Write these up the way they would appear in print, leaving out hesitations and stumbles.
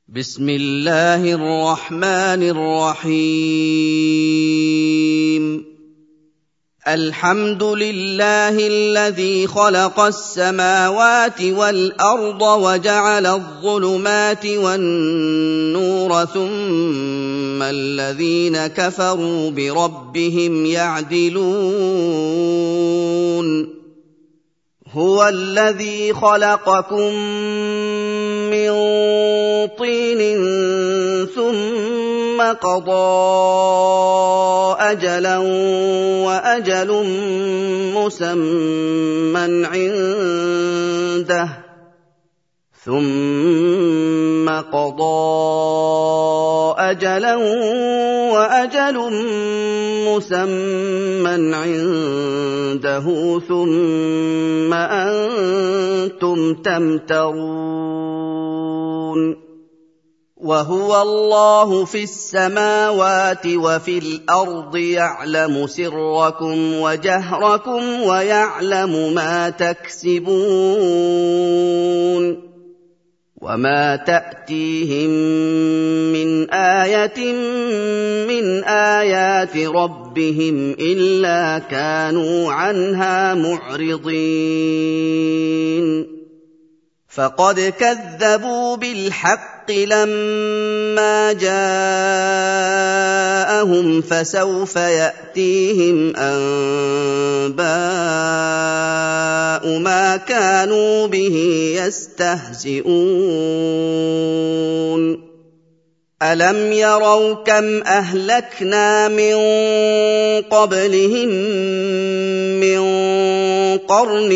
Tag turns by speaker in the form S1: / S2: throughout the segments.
S1: بسم الله الرحمن الرحيم الحمد لله الذي خلق السماوات والأرض وجعل الظلمات والنور ثم الذين كفروا بربهم يعدلون هو الذي خلقكم من طين ثم قضى أجلا وأجل مسمى عنده ثم أنتم تمترون وهو الله في السماوات وفي الأرض يعلم سركم وجهركم ويعلم ما تكسبون وما تأتيهم من آية من آيات ربهم إلا كانوا عنها معرضين فقد كذبوا بالحق لما جاءهم فسوف يأتيهم أنباء ما كانوا به يستهزئون ألم يروا كم أهلكنا من قبلهم من قرن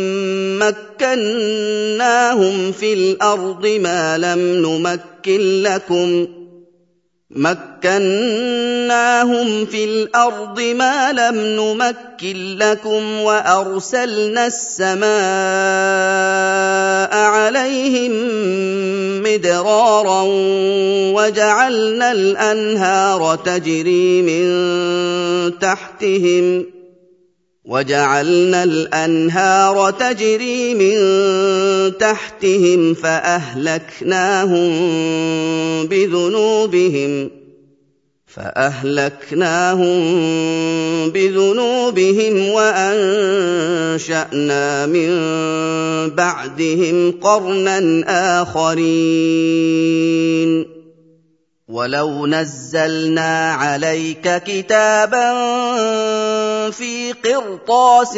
S1: مكناهم في الأرض ما لم نمكن لكم وأرسلنا السماء عليهم مدرارا وجعلنا الأنهار تجري من تحتهم فأهلكناهم بذنوبهم وأنشأنا من بعدهم قرنا آخرين ولو نزلنا عليك كتابا في قرطاس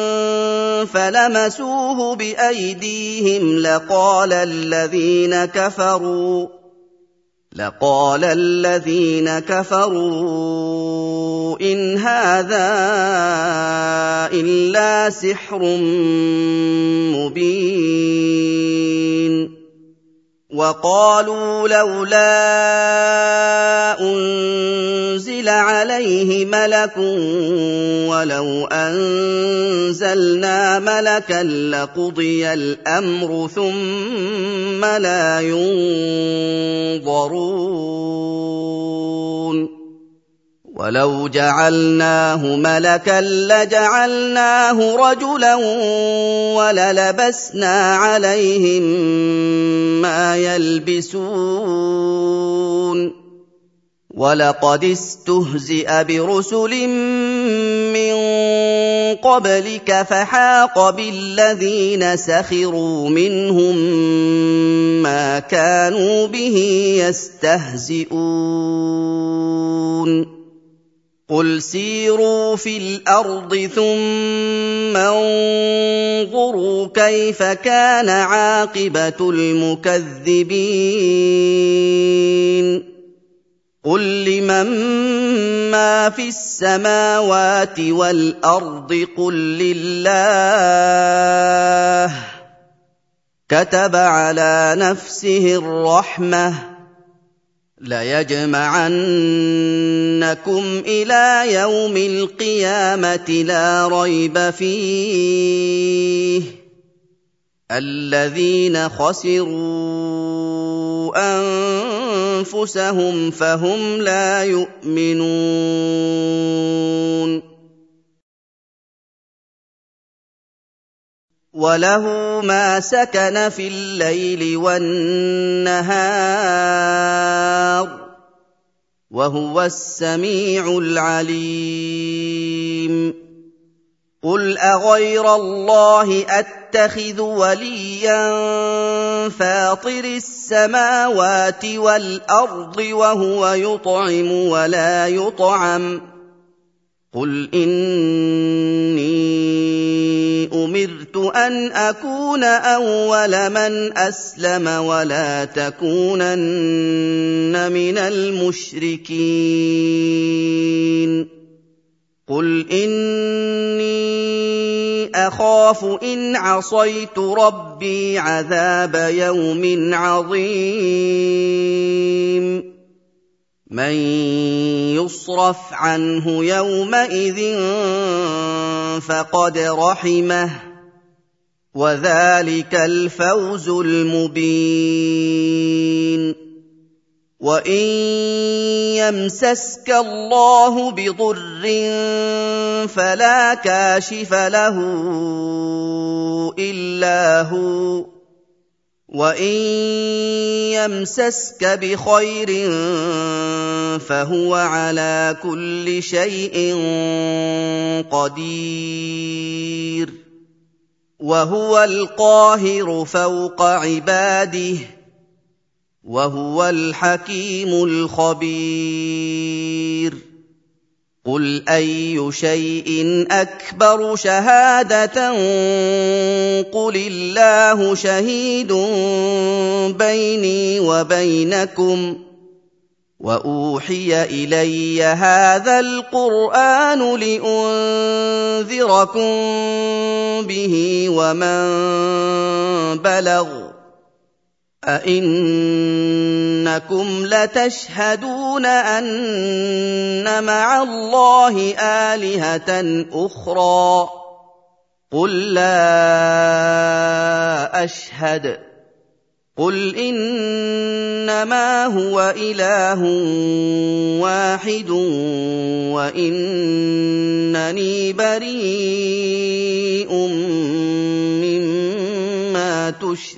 S1: فلمسوه بأيديهم لقال الذين كفروا إن هذا إلا سحر مبين وقالوا لولا أنزل عليه ملك ولو أنزلنا ملكا لقضي الأمر ثم لا ينظرون ولو جعلناه ملكا لجعلناه رجلا وللبسنا عليهم ما يلبسون ولقد استهزئ برسل من قبلك فحاق بالذين سخروا منهم ما كانوا به يستهزئون قل سيروا في الأرض ثم انظروا كيف كان عاقبة المكذبين قل لمن ما في السماوات والأرض قل لله كتب على نفسه الرحمة ليجمعنكم إلى يوم القيامة لا ريب فيه الذين خسروا أنفسهم فهم لا يؤمنون وَلَهُ مَا سَكَنَ فِي اللَّيْلِ وَالنَّهَارِ ۚ وَهُوَ السَّمِيعُ الْعَلِيمُ قُلْ أَغَيْرَ اللَّهِ أَتَّخِذُ وَلِيًّا فَاطِرِ السَّمَاوَاتِ وَالْأَرْضِ وَهُوَ يُطْعِمُ وَلَا يُطْعَمُ ۗ قُلْ إِنِّي أُمِرْتُ أَنْ أَكُونَ أَوَّلَ مَنْ أَسْلَمَ وَلَا تَكُونَنَّ مِنَ الْمُشْرِكِينَ قُلْ إِنِّي أَخَافُ إِنْ عَصَيْتُ رَبِّي عَذَابَ يَوْمٍ عَظِيمٍ مَّن يُصْرَفْ عَنْهُ يَوْمَئِذٍ فَقَدْ رَحِمَهُ ۚ وَذَٰلِكَ الْفَوْزُ الْمُبِينُ وَإِن يَمْسَسْكَ اللَّهُ بِضُرٍّ فَلَا كَاشِفَ لَهُ إِلَّا هُوَ ۖ وَإِن يَمْسَسْكَ بِخَيْرٍ فَهُوَ عَلَىٰ كُلِّ شَيْءٍ قَدِيرٌ وَهُوَ الْقَاهِرُ فَوْقَ عِبَادِهِ وَهُوَ الْحَكِيمُ الْخَبِيرُ قُلْ أَيُّ شَيْءٍ أَكْبَرُ شَهَادَةً قُلِ اللَّهُ شَهِيدٌ بَيْنِي وَبَيْنَكُمْ ۚ وَأُوحِيَ إِلَيَّ هَٰذَا الْقُرْآنُ لِأُنذِرَكُم بِهِ وَمَن بَلَغَ ۚ أَئِنَّكُمْ لَتَشْهَدُونَ أَنَّ مَعَ اللَّهِ آلِهَةً أُخْرَىٰ ۚ قُل لَّا أَشْهَدُ ۚ قُلْ إِنَّمَا هُوَ إِلَٰهٌ وَاحِدٌ وَإِنَّنِي بَرِيءٌ مِّمَّا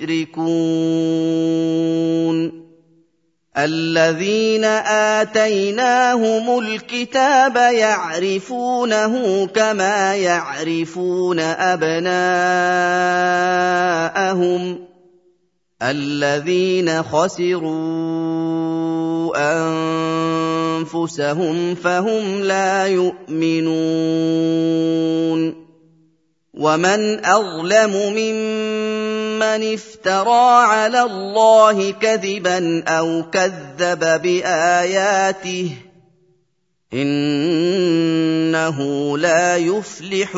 S1: تُشْرِكُونَ الَّذِينَ آتَيْنَاهُمُ الْكِتَابَ يَعْرِفُونَهُ كَمَا يَعْرِفُونَ أَبْنَاءَهُمُ ۘ الَّذِينَ خَسِرُوا أَنفُسَهُمْ فَهُمْ لَا يُؤْمِنُونَ وَمَنْ أَظْلَمُ مِمَّنِ افْتَرَىٰ عَلَى اللَّهِ كَذِبًا أَوْ كَذَّبَ بِآيَاتِهِ ۚ إِنَّهُ لَا يُفْلِحُ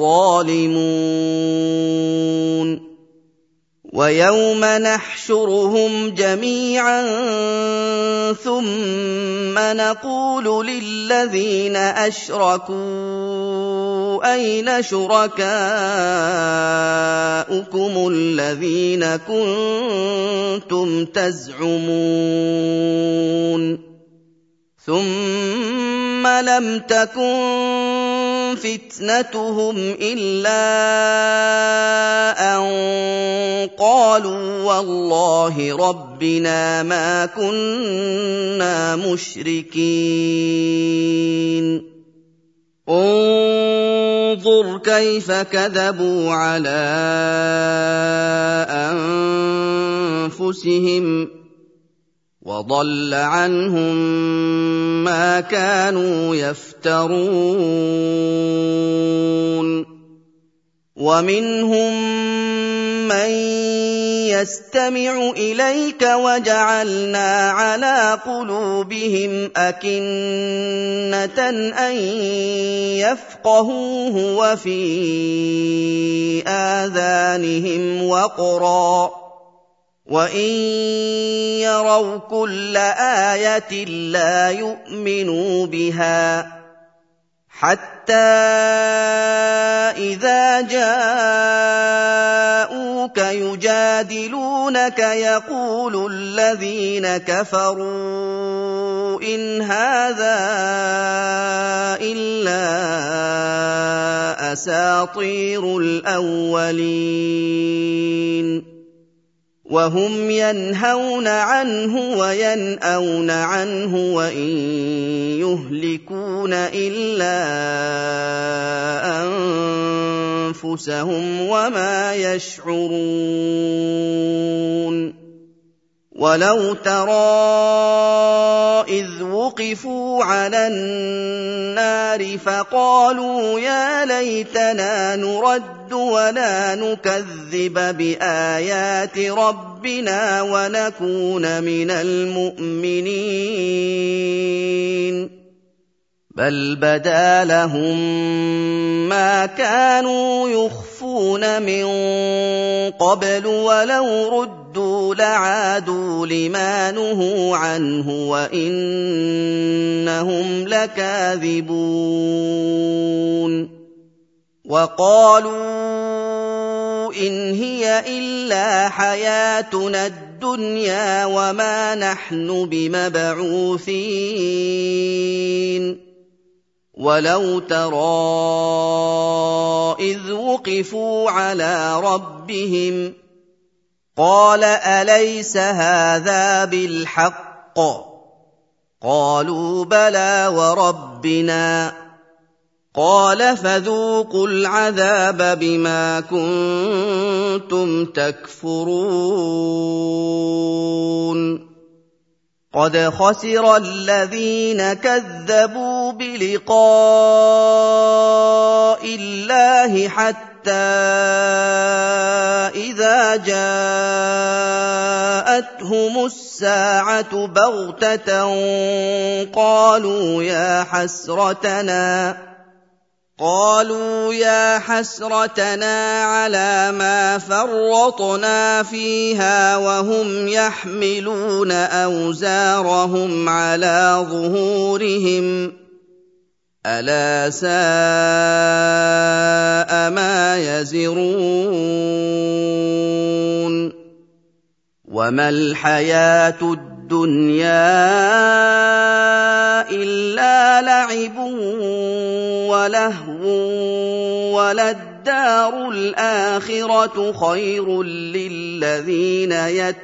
S1: الظَّالِمُونَ وَيَوْمَ نَحْشُرُهُمْ جَمِيعًا ثُمَّ نَقُولُ لِلَّذِينَ أَشْرَكُوا أَيْنَ شُرَكَاؤُكُمُ الَّذِينَ كُنتُمْ تَزْعُمُونَ ثُمَّ لَمْ تَكُن فِتْنَتُهُمْ إِلَّا أَن قَالُوا وَاللَّهِ رَبِّنَا مَا كُنَّا مُشْرِكِينَ انظُرْ كَيْفَ كَذَبُوا عَلَىٰ أَنفُسِهِمْ ۖ وَضَلَّ عَنْهُم مَّا كَانُوا يَفْتَرُونَ وَمِنْهُم مَّن يَسْتَمِعُ إِلَيْكَ وَجَعَلْنَا عَلَىٰ قُلُوبِهِمْ أَكِنَّةً أَن يَفْقَهُوهُ وَفِي آذَانِهِمْ وَقْرًا ۚ وَإِن يَرَوْا كُلَّ آيَةٍ لَّا يُؤْمِنُوا بِهَا ۚ حَتَّىٰ إِذَا جَاءُوكَ يُجَادِلُونَكَ يَقُولُ الَّذِينَ كَفَرُوا إِنْ هَٰذَا إِلَّا أَسَاطِيرُ الْأَوَّلِينَ وَهُمْ يَنْهَوْنَ عَنْهُ وَيَنْأَوْنَ عَنْهُ وَإِن يُهْلِكُونَ إِلَّا أَنفُسَهُمْ وَمَا يَشْعُرُونَ وَلَوْ تَرَىٰ إِذْ وُقِفُوا عَلَى النَّارِ فَقَالُوا يَا لَيْتَنَا نُرَدُّ وَلَا نُكَذِّبَ بِآيَاتِ رَبِّنَا وَنَكُونَ مِنَ الْمُؤْمِنِينَ بَلْ بَدَا لَهُم مَّا كَانُوا يُخْفُونَ مِن قَبْلُ وَلَوْ رُدُّوا لَعَادُوا لِمَا نُهُوا عَنْهُ وَإِنَّهُمْ لَكَاذِبُونَ وَقَالُوا إِنْ هِيَ إِلَّا حَيَاتُنَا الدُّنْيَا وَمَا نَحْنُ بِمَبْعُوثِينَ وَلَوْ تَرَىٰ إِذْ وُقِفُوا عَلَىٰ رَبِّهِمْ قَالَ أَلَيْسَ هَٰذَا بِالْحَقِّ قَالُوا بَلَىٰ وَرَبِّنَا قَالَ فَذُوقُوا الْعَذَابَ بِمَا كُنتُمْ تَكْفُرُونَ قَدْ خَسِرَ الَّذِينَ كَذَّبُوا بِلِقَاءِ اللَّهِ حَتَّىٰ إِذَا جَاءَتْهُمُ السَّاعَةُ بَغْتَةً قَالُوا يَا حَسْرَتَنَا عَلَىٰ مَا فَرَّطْنَا فِيهَا وَهُمْ يَحْمِلُونَ أَوْزَارَهُمْ عَلَىٰ ظُهُورِهِمْ ۚ أَلَا سَاءَ مَا يَزِرُونَ وَمَا الْحَيَاةُ الدُّنْيَا إِلَّا لَعِبٌ وَلَهْوٌ وَلَلدَّارُ الْآخِرَةُ خَيْرٌ لِّلَّذِينَ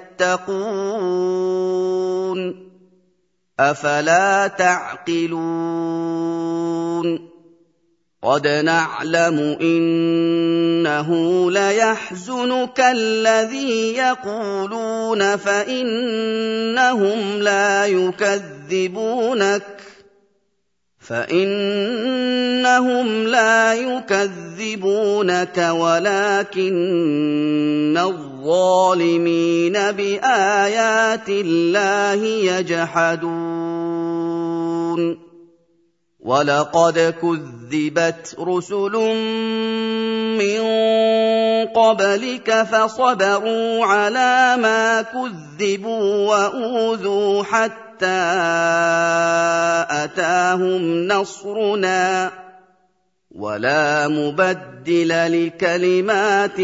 S1: يَتَّقُونَ أَفَلَا تَعْقِلُونَ قَدْ نَعْلَمُ إِنَّهُ لَيَحْزُنُكَ الَّذِي يَقُولُونَ فَإِنَّهُمْ لَا يُكَذِّبُونَكَ وَلَٰكِنَّ الظَّالِمِينَ بِآيَاتِ اللَّهِ يَجْحَدُونَ وَلَقَدْ كُذِّبَتْ رُسُلٌ مِّن قَبْلِكَ فَصَبَرُوا عَلَىٰ مَا كُذِّبُوا وَأُوذُوا حَتَّىٰ أَتَاهُمْ نَصْرُنَا ۚ وَلَا مُبَدِّلَ لِكَلِمَاتِ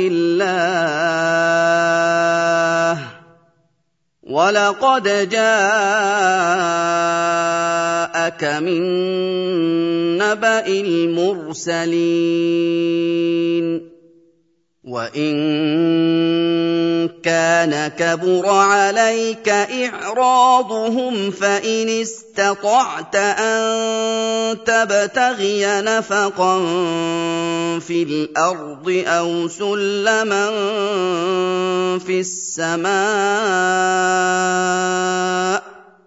S1: اللَّهِ ۚ وَلَقَدْ جَاءَكَ مِن نَّبَإِ الْمُرْسَلِينَ وَإِن كَانَ كَبُرَ عَلَيْكَ إِعْرَاضُهُمْ فَإِنِ اسْتَطَعْتَ أَن تَبْتَغِيَ نَفَقًا فِي الْأَرْضِ أَوْ سُلَّمًا فِي السَّمَاءِ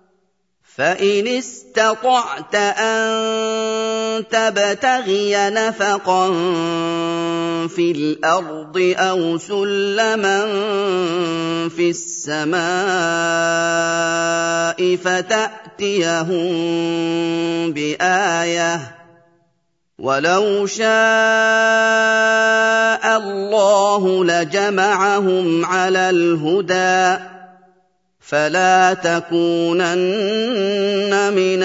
S1: فَتَأْتِيَهُم بِآيَةٍ ۚ وَلَوْ شَاءَ اللَّهُ لَجَمَعَهُمْ عَلَى الْهُدَىٰ ۚ فَلَا تَكُونَنَّ مِنَ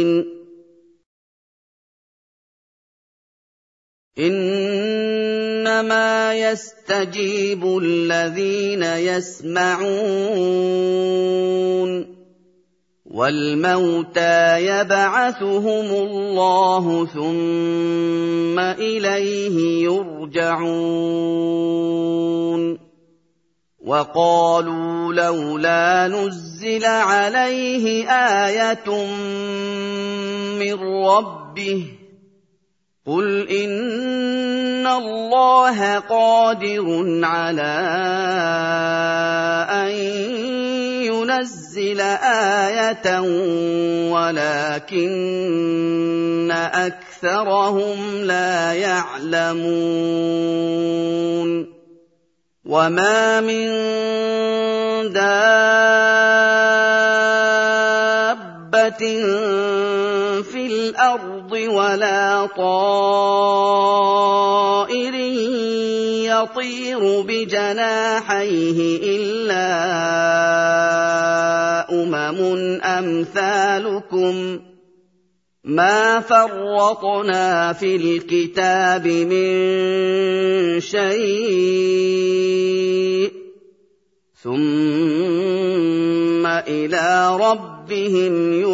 S1: الْجَاهِلِينَ إِنَّمَا يَسْتَجِيبُ الَّذِينَ يَسْمَعُونَ وَالْمَوْتَىٰ يَبْعَثُهُمُ اللَّهُ ثُمَّ إِلَيْهِ يُرْجَعُونَ وَقَالُوا لَوْلَا نُزِّلَ عَلَيْهِ آيَةٌ مِّن رَّبِّهِ قُلْ إِنَّ اللَّهَ قَادِرٌ عَلَىٰ أَن يُنَزِّلَ آيَةً وَلَٰكِنَّ أَكْثَرَهُمْ لَا يَعْلَمُونَ وَمَا مِن دَابَّةٍ فِي الْأَرْضِ وَلَا طَائِرٍ يَطِيرُ بِجَنَاحَيْهِ إِلَّا أَمْثَالُكُم مَّا فَرَّطْنَا فِي الْكِتَابِ مِن شَيْءٍ ثُمَّ إِلَىٰ رَبِّهِمْ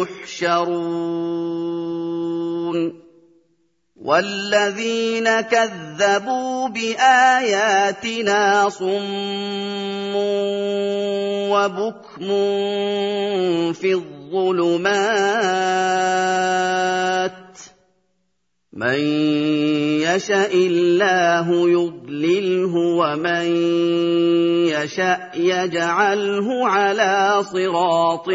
S1: يُحْشَرُونَ وَالَّذِينَ كَذَّبُوا بِآيَاتِنَا صُمٌّ وَبُكْمٌ فِي الظُّلُمَاتِ مَن يَشَإِ اللَّهُ يُضْلِلْهُ وَمَن يَشَأْ يَجْعَلْهُ عَلَىٰ صِرَاطٍ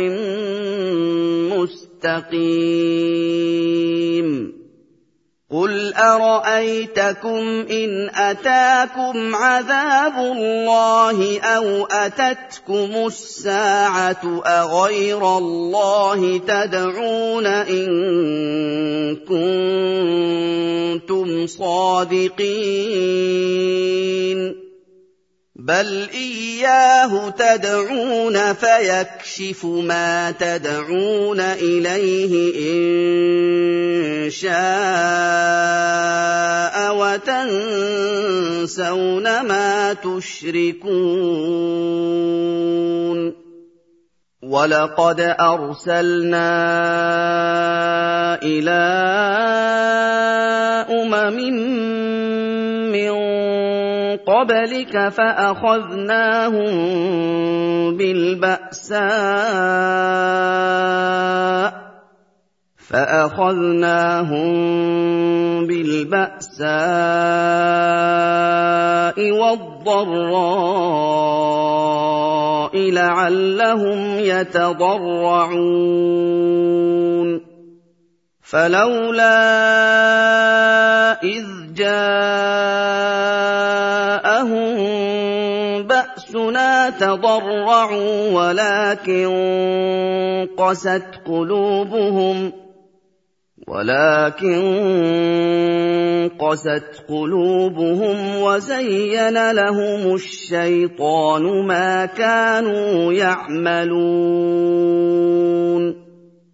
S1: مُّسْتَقِيمٍ قُلْ أَرَأَيْتَكُمْ إِنْ أَتَاكُمْ عَذَابُ اللَّهِ أَوْ أَتَتْكُمُ السَّاعَةُ أَغَيْرَ اللَّهِ تَدْعُونَ إِن كُنتُمْ صَادِقِينَ بَلْ إِيَّاهُ تَدْعُونَ فَيَكْشِفُ مَا تَدْعُونَ إِلَيْهِ إِن شَاءَ وَتَنسَوْنَ مَا تُشْرِكُونَ وَلَقَدْ أَرْسَلْنَا إِلَىٰ أُمَمٍ مِّن قَبْلِكَ فَأَخَذْنَاهُم بِالْبَأْسَاءِ وَالضَّرَّاءِ لَعَلَّهُمْ يَتَضَرَّعُونَ فَلَوْلَا إِذْ جَاءَهُم بَأْسُنَا تَضَرَّعُوا وَلَٰكِن قَسَتْ قُلُوبُهُمْ وَزَيَّنَ لَهُمُ الشَّيْطَانُ مَا كَانُوا يَعْمَلُونَ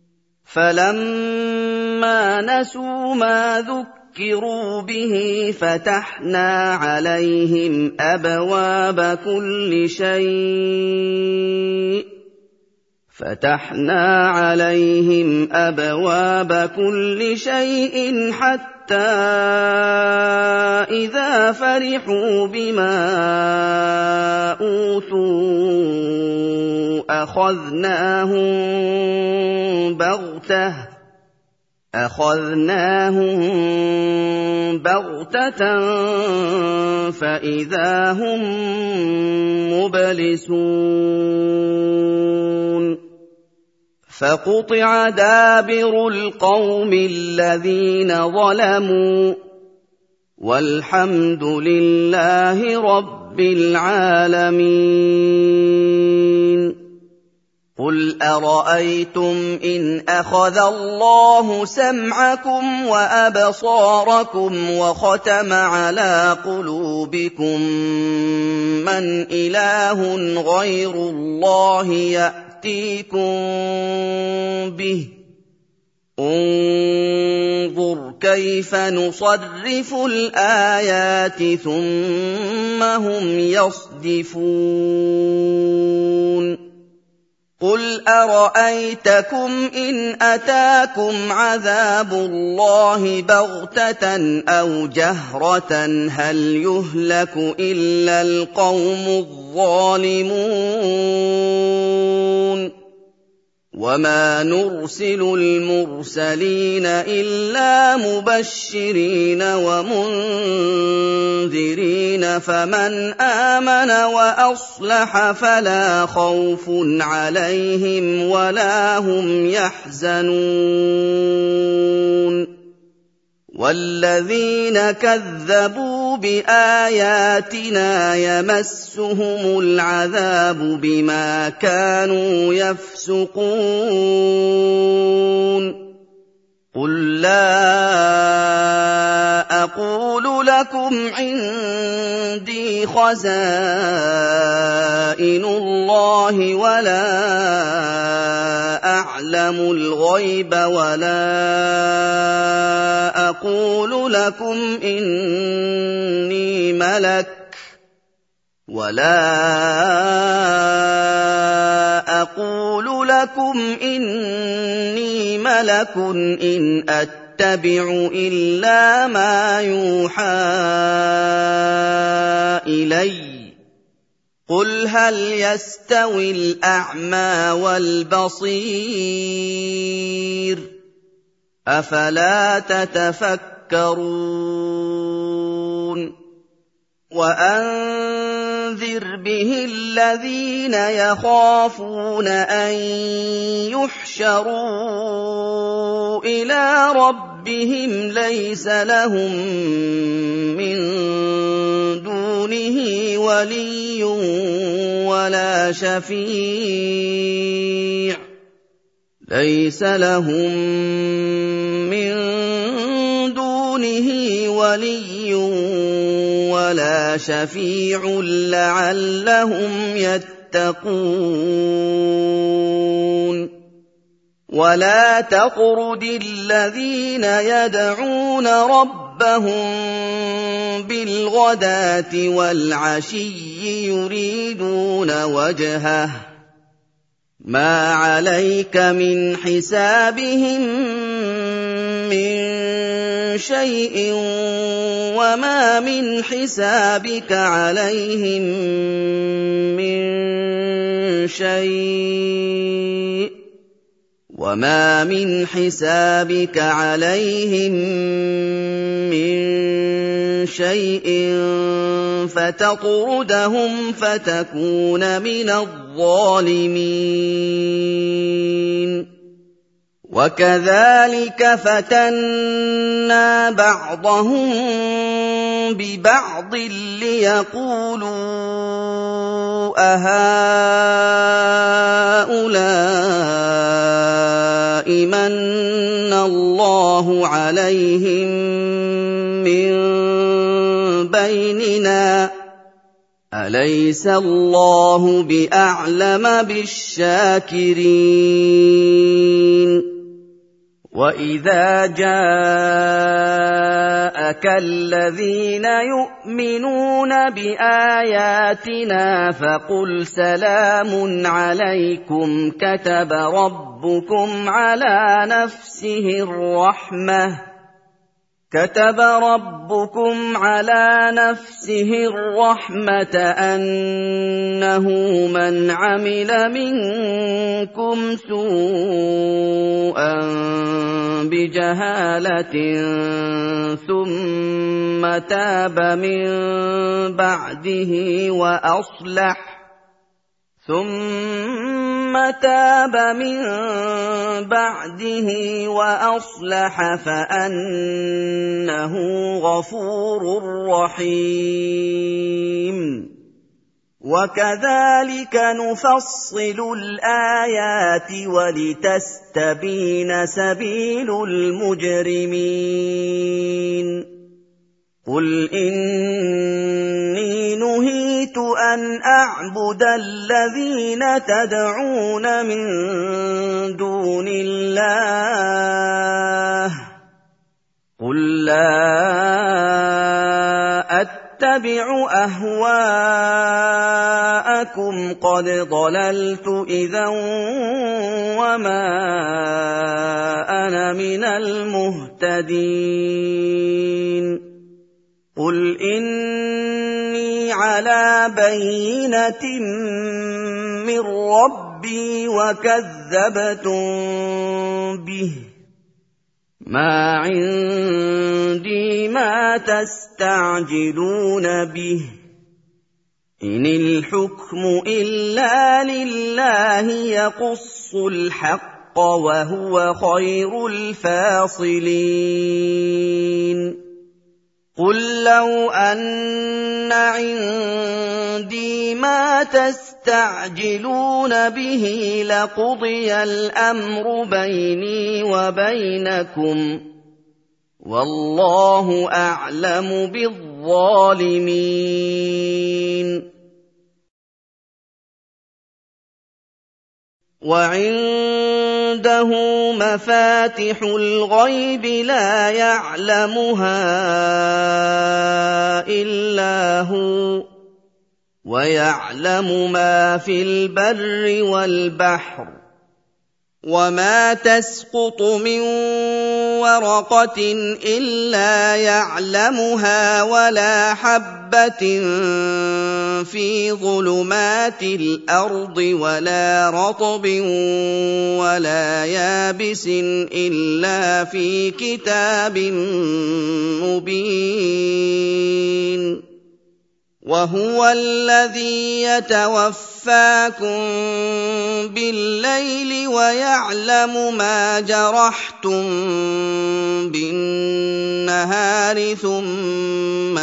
S1: فَلَمَّا نَسُوا مَا ذُكِّرُوا بِهِ فَتَحْنَا عَلَيْهِمْ أَبْوَابَ كُلِّ شَيْءٍ حَتَّىٰ إِذَا فَرِحُوا بِمَا أُوتُوا أَخَذْنَاهُم بَغْتَةً فَإِذَا هُم مُّبْلِسُونَ فَقُطِعَ دَابِرُ الْقَوْمِ الَّذِينَ ظَلَمُوا وَالْحَمْدُ لِلَّهِ رَبِّ الْعَالَمِينَ قُلْ أَرَأَيْتُمْ إِنْ أَخَذَ اللَّهُ سَمْعَكُمْ وَأَبْصَارَكُمْ وَخَتَمَ عَلَىٰ قُلُوبِكُم مَّنْ إِلَٰهٌ غَيْرُ اللَّهِ يَأْتِيكُم بِهِ انظُرْ كَيْفَ نُصَرِّفُ الْآيَاتِ ثُمَّ هُمْ يَصْدِفُونَ قُلْ أَرَأَيْتَكُمْ إِنْ أَتَاكُمْ عَذَابُ اللَّهِ بَغْتَةً أَوْ جَهْرَةً هَلْ يُهْلَكُ إِلَّا الْقَوْمُ الظَّالِمُونَ وَمَا نُرْسِلُ الْمُرْسَلِينَ إِلَّا مُبَشِّرِينَ وَمُنذِرِينَ فَمَنْ آمَنَ وَأَصْلَحَ فَلَا خَوْفٌ عَلَيْهِمْ وَلَا هُمْ يَحْزَنُونَ وَالَّذِينَ كَذَّبُوا بِآيَاتِنَا يَمَسُّهُمُ الْعَذَابُ بِمَا كَانُوا يَفْسُقُونَ قُل لَّا أَقُولُ لَكُمْ عِندِي خَزَائِنُ اللَّهِ وَلَا أَعْلَمُ الْغَيْبَ وَلَا أَقُولُ لَكُمْ إِنِّي مَلَكٌ إِنْ أَتَّبِعُ إِلَّا مَا يُوحَىٰ إِلَيَّ قُلْ هَلْ يَسْتَوِي الْأَعْمَىٰ وَالْبَصِيرُ أَفَلَا تَتَفَكَّرُونَ وَأَنذِرْ بِهِ الَّذِينَ يَخَافُونَ أَن يُحْشَرُوا إِلَىٰ رَبِّهِمْ لَيْسَ لَهُم مِّن دُونِهِ وَلِيٌّ وَلَا شَفِيعٌ لَّعَلَّهُمْ يَتَّقُونَ وَلَا تَطْرُدِ الَّذِينَ يَدْعُونَ رَبَّهُم بِالْغَدَاةِ وَالْعَشِيِّ يُرِيدُونَ وَجْهَهُ مَا عَلَيْكَ مِنْ حِسَابِهِم مِّن شَيْءٍ وَمَا مِنْ حِسَابِكَ عَلَيْهِم مِّن شَيْءٍ فَتَطْرُدَهُمْ فَتَكُونَ مِنَ الظَّالِمِينَ وَكَذَٰلِكَ فَتَنَّا بَعْضَهُم بِبَعْضٍ لِّيَقُولُوا أَهَٰؤُلَاءِ مَنَّ اللَّهُ عَلَيْهِم مِّن بَيْنِنَا أَلَيْسَ اللَّهُ بِأَعْلَمَ بِالشَّاكِرِينَ وَإِذَا جَاءَكَ الَّذِينَ يُؤْمِنُونَ بِآيَاتِنَا فَقُلْ سَلَامٌ عَلَيْكُمْ كَتَبَ رَبُّكُمْ عَلَىٰ نَفْسِهِ الرَّحْمَةَ أَنَّهُ مَنْ عَمِلَ مِنكُمْ سُوءًا بِجَهَالَةٍ ثُمَّ تَابَ مِن بَعْدِهِ وَأَصْلَحَ فَأَنَّهُ غَفُورٌ رَّحِيمٌ وَكَذَٰلِكَ نُفَصِّلُ الْآيَاتِ وَلِتَسْتَبِينَ سَبِيلُ الْمُجْرِمِينَ قُلْ إِنِّي نُهِيتُ أَنْ أَعْبُدَ الَّذِينَ تَدْعُونَ مِن دُونِ اللَّهِ قُل لَّا أَتَّبِعُ أَهْوَاءَكُمْ قَدْ ضَلَلْتُ إِذًا وَمَا أَنَا مِنَ الْمُهْتَدِينَ قُلْ إِنِّي عَلَىٰ بَيِّنَةٍ مِّن رَّبِّي وَكَذَّبْتُم بِهِ ۚ مَا عِندِي مَا تَسْتَعْجِلُونَ بِهِ ۚ إِنِ الْحُكْمُ إِلَّا لِلَّهِ يَقُصُّ الْحَقَّ ۖ وَهُوَ خَيْرُ الْفَاصِلِينَ قُل لَّوْ أَنَّ عِندِي مَا تَسْتَعْجِلُونَ بِهِ لَقُضِيَ الْأَمْرُ بَيْنِي وَبَيْنَكُمْ ۗ وَاللَّهُ أَعْلَمُ بِالظَّالِمِينَ وَعِندَهُ مَفَاتِحُ الْغَيْبِ لَا يَعْلَمُهَا إِلَّا هُوَ ۚ وَيَعْلَمُ مَا فِي الْبَرِّ وَالْبَحْرِ ۚ وَمَا تَسْقُطُ مِن وَرَقَةٍ إِلَّا يَعْلَمُهَا وَلَا حَبَّةٍ فِي ظُلُمَاتِ الْأَرْضِ وَلَا رَطْبٍ وَلَا يَابِسٍ إِلَّا فِي كِتَابٍ مُّبِينٍ وَهُوَ الَّذِي يَتَوَفَّاكُم بِاللَّيْلِ وَيَعْلَمُ مَا جَرَحْتُم بِالنَّهَارِ ثُمَّ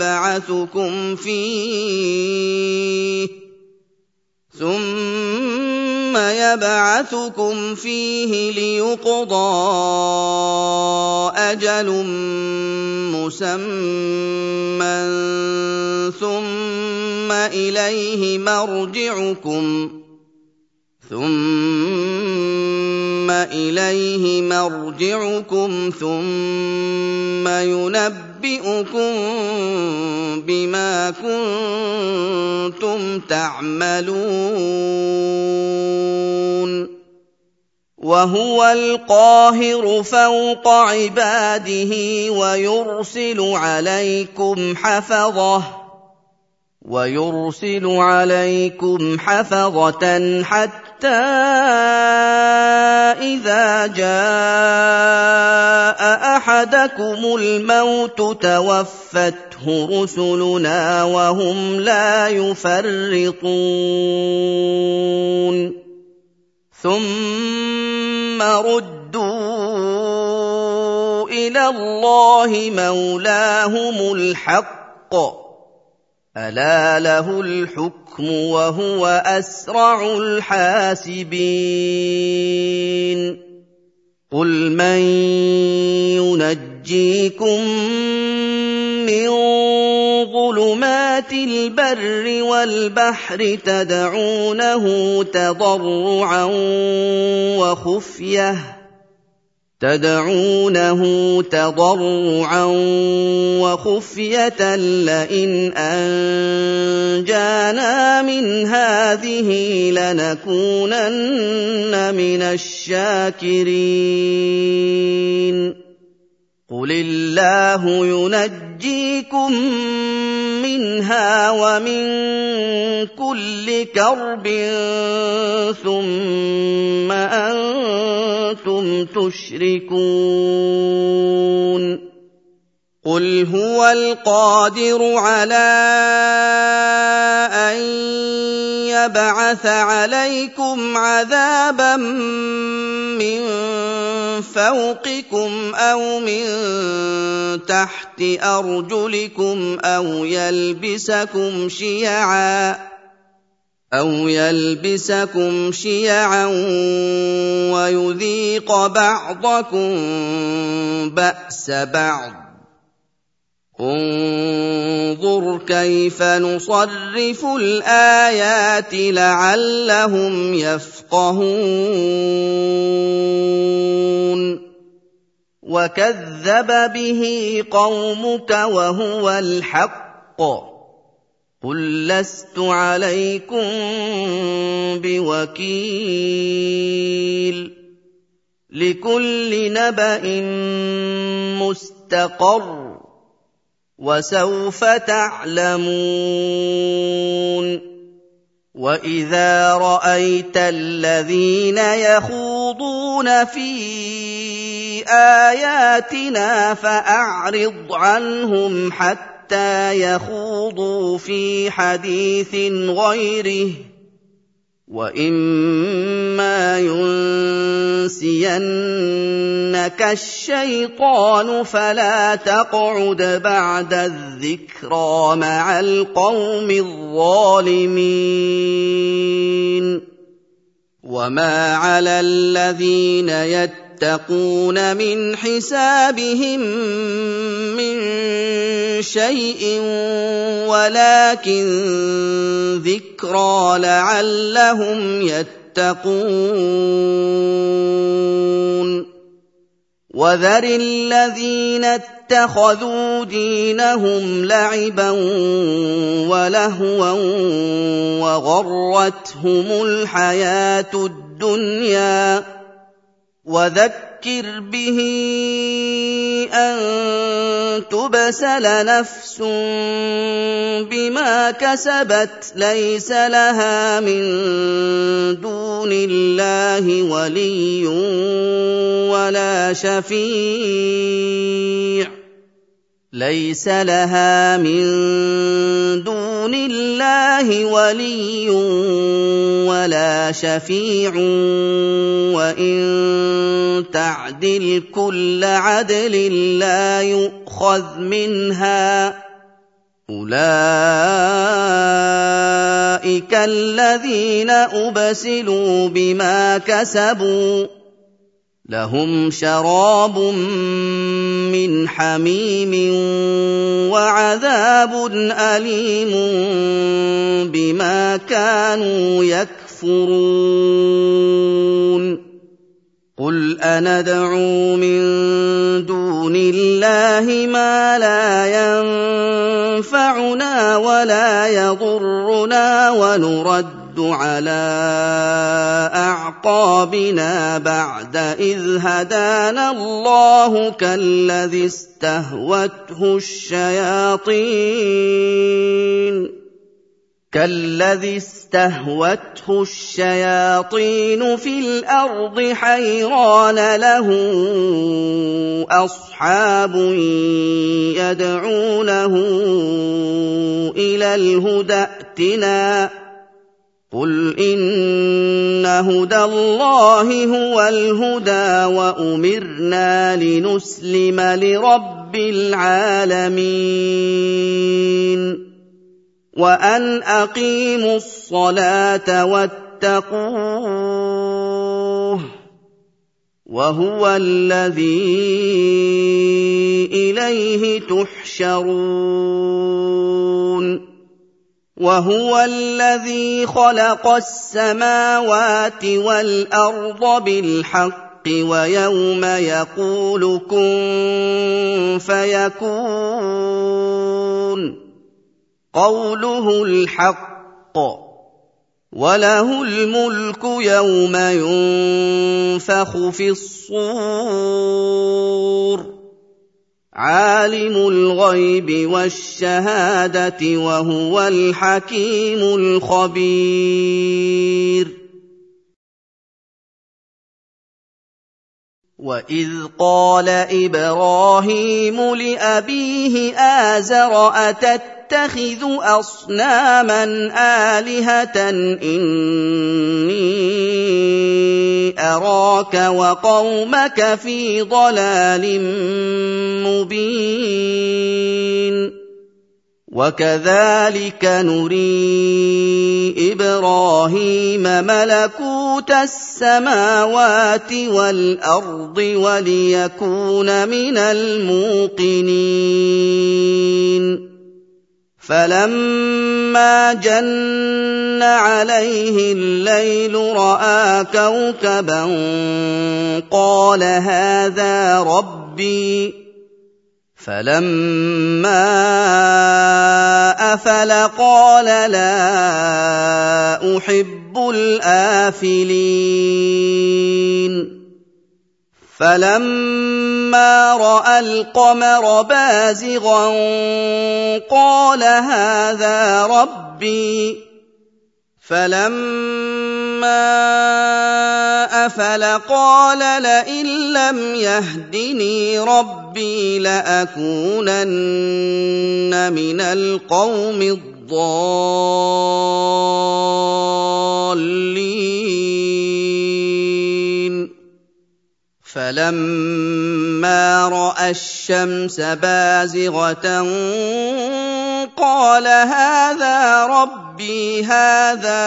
S1: يَبْعَثُكُمْ فِيهِ لِيُقْضَىٰ أَجَلٌ مُّسَمًّى ثُمَّ إِلَيْهِ مَرْجِعُكُمْ ثُمَّ يُنَبِّئُكُم بِمَا كُنتُمْ تَعْمَلُونَ وَهُوَ الْقَاهِرُ فَوْقَ عِبَادِهِ وَيُرْسِلُ عَلَيْكُمْ حَفَظَةً حَتَّىٰ إِذَا جَاءَ أَحَدَكُمُ الْمَوْتُ تَوَفَّتْهُ رُسُلُنَا وَهُمْ لَا يُفَرِّطُونَ ثُمَّ رُدُّوا إِلَى اللَّهِ مَوْلَاهُمُ الْحَقِّ ۚ أَلَا لَهُ الْحُكْمُ وَهُوَ أَسْرَعُ الْحَاسِبِينَ قُلْ مَن يُنَجِّيكُم مِّن ظُلُمَاتِ الْبَرِّ وَالْبَحْرِ تَدْعُونَهُ تَضَرُّعًا وَخُفْيَةً لَّئِنْ أَنجَانَا مِنْ هَٰذِهِ لَنَكُونَنَّ مِنَ الشَّاكِرِينَ قُلِ اللَّهُ يُنَجِّيكُم مِّنْهَا وَمِن كُلِّ كَرْبٍ ثُمَّ أَنتُمْ تُشْرِكُونَ قُلْ هُوَ الْقَادِرُ عَلَىٰ أَن يَبْعَثَ عَلَيْكُمْ عَذَابًا مِّن فَوْقِكُمْ أَوْ مِن تَحْتِ أَرْجُلِكُمْ أَوْ يَلْبِسَكُمْ شِيَعًا وَيُذِيقَ بَعْضَكُم بَأْسَ بَعْضٍ ۗ انظُرْ كَيْفَ نُصَرِّفُ الْآيَاتِ لَعَلَّهُمْ يَفْقَهُونَ وَكَذَّبَ بِهِ قَوْمُكَ وَهُوَ الْحَقُّ قُل لَّسْتُ عَلَيْكُم بِوَكِيلٍ لِّكُلِّ نَبَإٍ مُّسْتَقَرٌّ وَسَوْفَ تَعْلَمُونَ وَإِذَا رَأَيْتَ الَّذِينَ يَخُوضُونَ فِي آيَاتِنَا فَأَعْرِضْ عَنْهُمْ حَتَّىٰ يَخُوضُوا فِي حَدِيثٍ غَيْرِهِ ۚ وَإِمَّا يُنسِيَنَّكَ الشَّيْطَانُ فَلَا تَقْعُدْ بَعْدَ الذِّكْرَىٰ مَعَ الْقَوْمِ الظَّالِمِينَ وَمَا عَلَى الَّذِينَ يَتَّقُونَ مِنْ حِسَابِهِم مِّن شَيْءٍ وَلَٰكِن ذِكْرَىٰ لَعَلَّهُمْ يَتَّقُونَ وَذَرِ الَّذِينَ اتَّخَذُوا دِينَهُمْ لَعِبًا وَلَهْوًا وَغَرَّتْهُمُ الْحَيَاةُ الدُّنْيَا وَذَكِّرْ بِهِ أَن تُبْسَلَ نَفْسٌ بِمَا كَسَبَتْ لَيْسَ لَهَا مِن دُونِ اللَّهِ وَلِيٌّ وَلَا شَفِيعٌ لَيْسَ لَهَا مِن دُونِ اللَّهِ وَلِيٌّ وَلَا شَفِيعٌ وَإِن تَعْدِلْ كُلَّ عَدْلٍ لَّا يُؤْخَذْ مِنْهَا ۗ أُولَٰئِكَ الَّذِينَ أُبْسِلُوا بِمَا كَسَبُوا ۖ لَهُمْ شَرَابٌ مِّنْ حَمِيمٍ وَعَذَابٌ أَلِيمٌ بِمَا كَانُوا يَكْفُرُونَ قُلْ أَنَدْعُو مِن دُونِ اللَّهِ مَا لَا يَنفَعُنَا وَلَا يَضُرُّنَا وَنُرَدُّ عَلَىٰ أَعْقَابِنَا بَعْدَ إِذْ هَدَانَا اللَّهُ كَالَّذِي اسْتَهْوَتْهُ الشَّيَاطِينُ فِي الْأَرْضِ حَيْرَانَ لَهُ أَصْحَابٌ يَدْعُونَهُ إِلَى الْهُدَى ائْتِنَا ۗ قُلْ إِنَّ هُدَى اللَّهِ هُوَ الْهُدَىٰ وَأُمِرْنَا لِنُسْلِمَ لِرَبِّ الْعَالَمِينَ وَأَنْ أَقِيمُوا الصَّلَاةَ وَاتَّقُوهُ وَهُوَ الَّذِي إِلَيْهِ تُحْشَرُونَ وَهُوَ الَّذِي خَلَقَ السَّمَاوَاتِ وَالْأَرْضَ بِالْحَقِّ وَيَوْمَ يَقُولُ كُن فَيَكُونُ قَوْلُهُ الْحَقُّ وَلَهُ الْمُلْكُ يَوْمَ يُنفَخُ فِي الصُّورِ عَالِمُ الْغَيْبِ وَالشَّهَادَةِ وَهُوَ الْحَكِيمُ الْخَبِيرُ وَإِذْ قَالَ إِبْرَاهِيمُ لِأَبِيهِ آزَرَ أَتَتَّخِذُ أَصْنَامًا آلِهَةً إِنِّي أَرَاكَ وَقَوْمَكَ فِي ضَلَالٍ مُّبِينٍ وَكَذَٰلِكَ نُرِي إِبْرَاهِيمَ مَلَكُوتَ السَّمَاوَاتِ وَالْأَرْضِ وَلِيَكُونَ مِنَ الْمُوقِنِينَ فَلَمَّا جَنَّ عَلَيْهِ اللَّيْلُ رَأَىٰ كَوْكَبًا قَالَ هَٰذَا رَبِّي فَلَمَّا أَفَلَ قَالَ لَا أُحِبُّ الْآفِلِينَ فَلَمَّا رَأَى الْقَمَرَ بَازِغًا قَالَ هَٰذَا رَبِّي فَلَمَّا أَفَلَ قَالَ لَئِن لَّمْ يَهْدِنِي رَبِّي لَأَكُونَنَّ مِنَ الْقَوْمِ الضَّالِّينَ فَلَمَّا رَأَى الشَّمْسَ بَازِغَةً قَالَ هَٰذَا رَبِّي هَٰذَا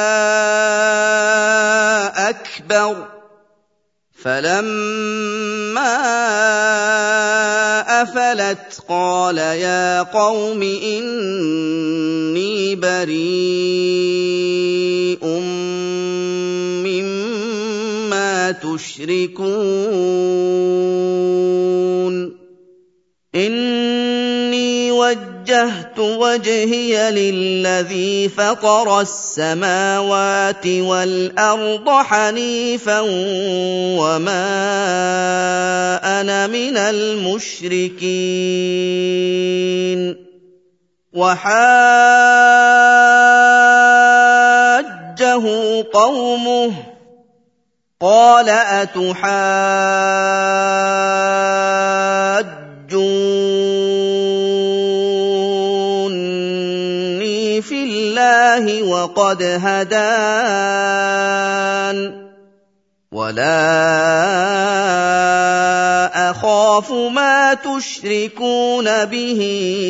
S1: أَكْبَرُ فَلَمَّا أَفَلَتْ قَالَ يَا قَوْمِ إِنِّي بَرِيءٌ مِّمَّا تُشْرِكُونَ إِنِّي وَجَّهْتُ وَجْهِيَ لِلَّذِي فَطَرَ السَّمَاوَاتِ وَالْأَرْضَ حَنِيفًا وَمَا أَنَا مِنَ الْمُشْرِكِينَ وَحَاجَّهُ قَوْمُهُ قَالَ أَتُحَاجُّونِّي فِي اللَّهِ وَقَدْ هَدَانِ وَلَا أَخَافُ مَا تُشْرِكُونَ بِهِ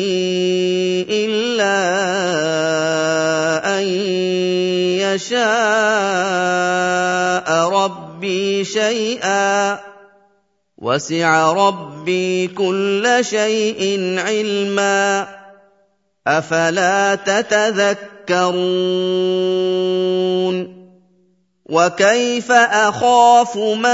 S1: إِلَّا أَن يَشَاءَ رَبِّي شَيْئًا وَسِعَ رَبِّي كُلَّ شَيْءٍ عِلْمًا أَفَلَا تَتَذَكَّرُونَ وَكَيْفَ أَخَافُ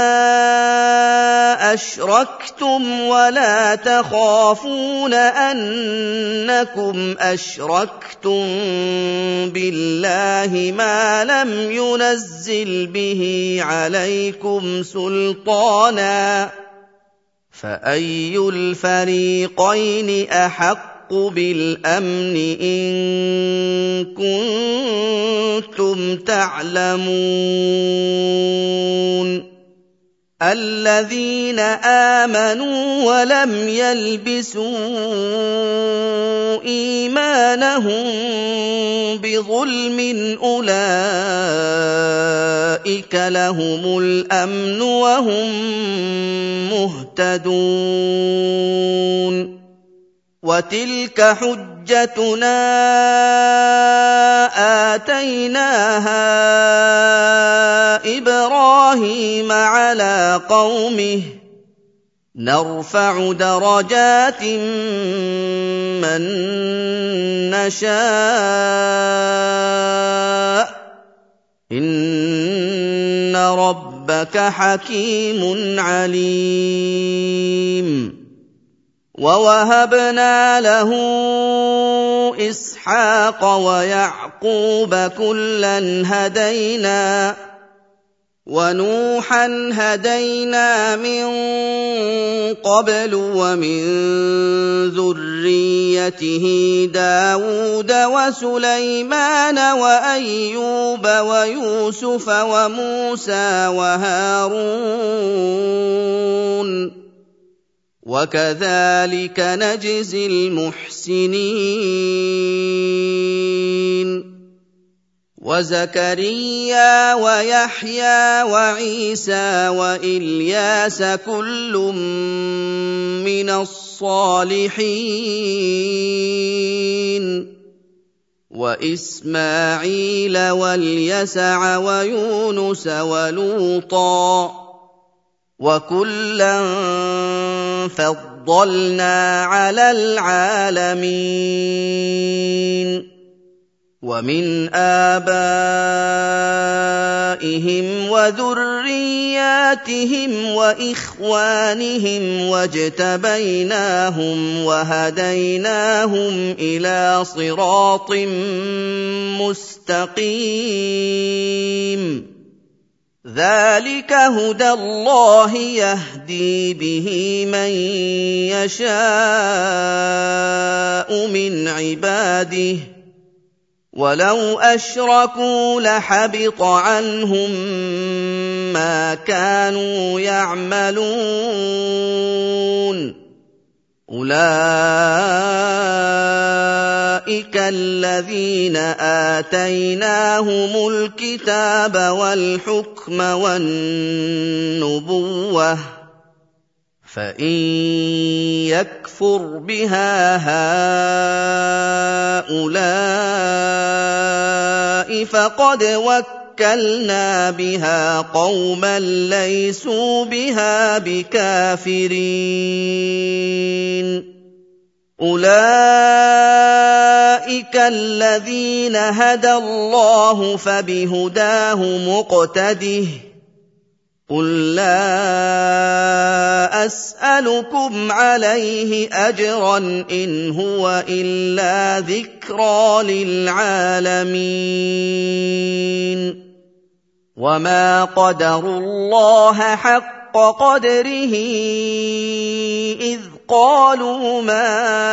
S1: مَا أَشْرَكْتُمْ وَلَا تَخَافُونَ أَنَّكُمْ أَشْرَكْتُم بِاللَّهِ مَا لَمْ يُنَزِّلْ بِهِ عَلَيْكُمْ سُلْطَانًا فَأَيُّ الْفَرِيقَيْنِ أَحَقُّ بِالْأَمْنِ إِن كُنتُمْ تَعْلَمُونَ الَّذِينَ آمَنُوا وَلَمْ يَلْبِسُوا إِيمَانَهُم بِظُلْمٍ أُولَٰئِكَ لَهُمُ الْأَمْنُ وَهُم مُّهْتَدُونَ وَتِلْكَ حُجَّتُنَا آتَيْنَاهَا إِبْرَاهِيمَ عَلَىٰ قَوْمِهِ نَرْفَعُ دَرَجَاتٍ مَّن نَّشَاءُ ۗ إِنَّ رَبَّكَ حَكِيمٌ عَلِيمٌ وَوَهَبْنَا لَهُ إِسْحَاقَ وَيَعْقُوبَ ۖ كُلًّا هَدَيْنَا وَنُوحًا هَدَيْنَا مِن قَبْلُ ۖ وَمِن ذُرِّيَّتِهِ دَاوُودَ وَسُلَيْمَانَ وَأَيُّوبَ وَيُوسُفَ وَمُوسَىٰ وَهَارُونَ وَكَذَٰلِكَ نَجْزِي الْمُحْسِنِينَ وَزَكَرِيَّا وَيَحْيَىٰ وَعِيسَىٰ وَإِلْيَاسَ كُلٌّ مِّنَ الصَّالِحِينَ وإسماعيل واليسع ويونس ولوطا وكلا فضلنا على العالمين ومن آبائهم وذرياتهم وإخوانهم واجتبيناهم وهديناهم إلى صراط مستقيم ذلك هدى الله يهدي به من يشاء من عباده ولو أشركوا لحبط عنهم ما كانوا يعملون أولئك الذين آتيناهم الكتاب والحكم والنبوة فإن يكفر بها هؤلاء فقد وكلنا بها قوما ليسوا بها بكافرين أولئك الذين هدى الله فبهداه مقتده قل لا أسألكم عليه أجرا إن هو إلا ذكرى للعالمين وما قدروا الله حق قدره إذ قالوا ما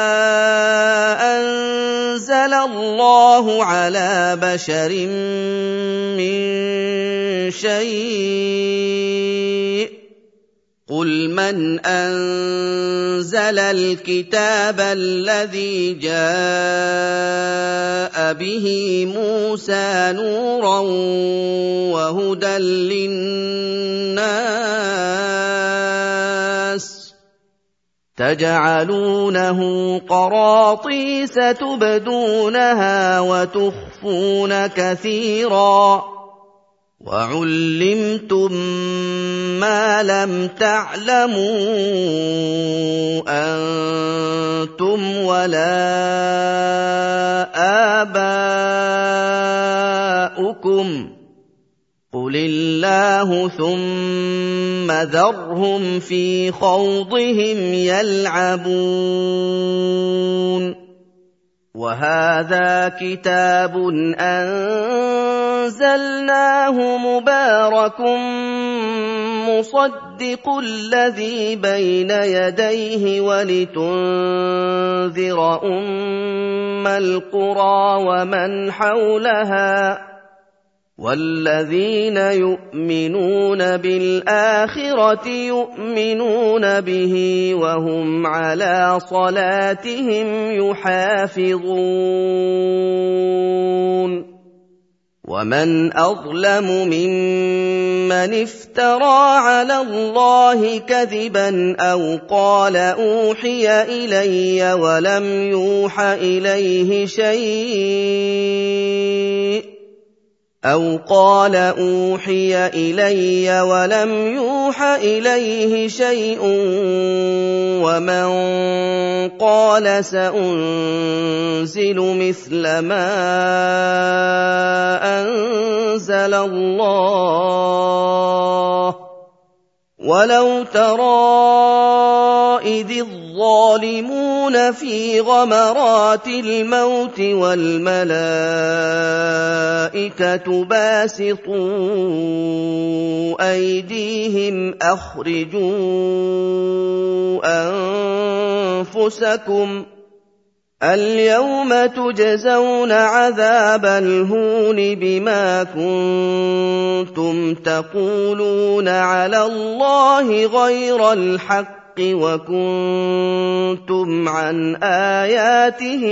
S1: أنزل الله على بشر من شيء قل من أنزل الكتاب الذي جاء به موسى نورا وهدى للناس تجعلونه قراطيس تبدونها وتخفون كثيرا وعلمتم ما لم تعلموا أنتم ولا آباؤكم قل الله ثم ذرهم في خوضهم يلعبون وهذا كتاب أنزلناه مبارك مصدق الذي بين يديه ولتنذر أم القرى ومن حولها والذين يؤمنون بالآخرة يؤمنون به وهم على صلاتهم يحافظون ومن أظلم ممن افترى على الله كذبا أو قال أوحي إلي ولم يوح إليه شيء أو قال أوحي إلي ولم يوح إليه شيء ومن قال سأنزل مثل ما أنزل الله ولو ترى إذ الظالمون في غمرات الموت والملائكة باسطوا أيديهم أخرجوا أنفسكم اليوم تجزون عذاب الهون بما كنتم تقولون على الله غير الحق وكنتم عن آياته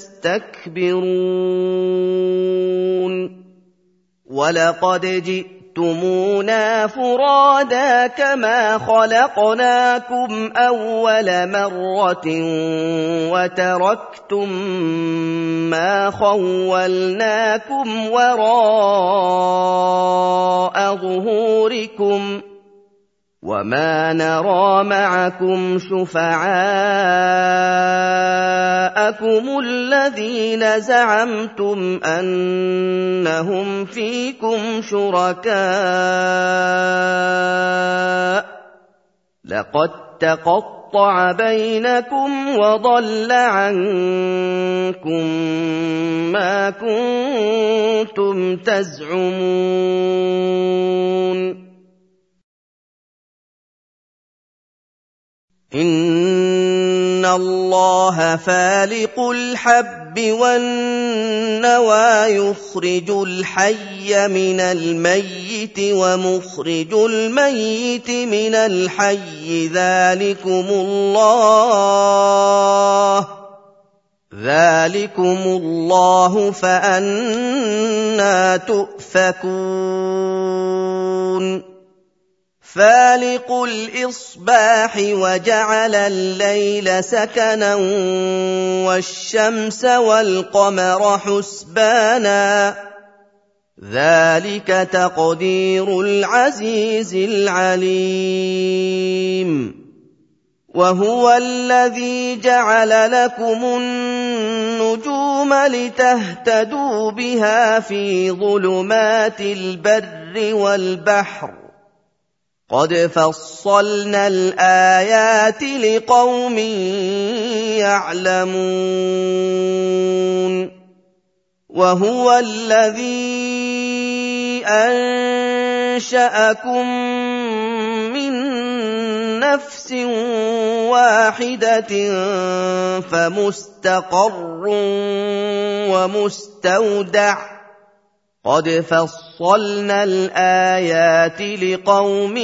S1: تستكبرون ولقد جئتمونا فرادا كما خلقناكم أول مرة وتركتم ما خولناكم وراء ظهوركم وما نرى معكم شفعاءكم الذين زعمتم أنهم فيكم شركاء لقد تقطع بينكم وضل عنكم ما كنتم تزعمون إن الله فالق الحب والنوى يخرج الحي من الميت ومخرج الميت من الحي ذلكم الله فأنى تؤفكون فالق الإصباح وجعل الليل سكنا والشمس والقمر حسبانا ذلك تقدير العزيز العليم وهو الذي جعل لكم النجوم لتهتدوا بها في ظلمات البر والبحر قد فصلنا الآيات لقوم يعلمون وهو الذي أنشأكم من نفس واحدة فمستقر ومستودع قد فصلنا الآيات لقوم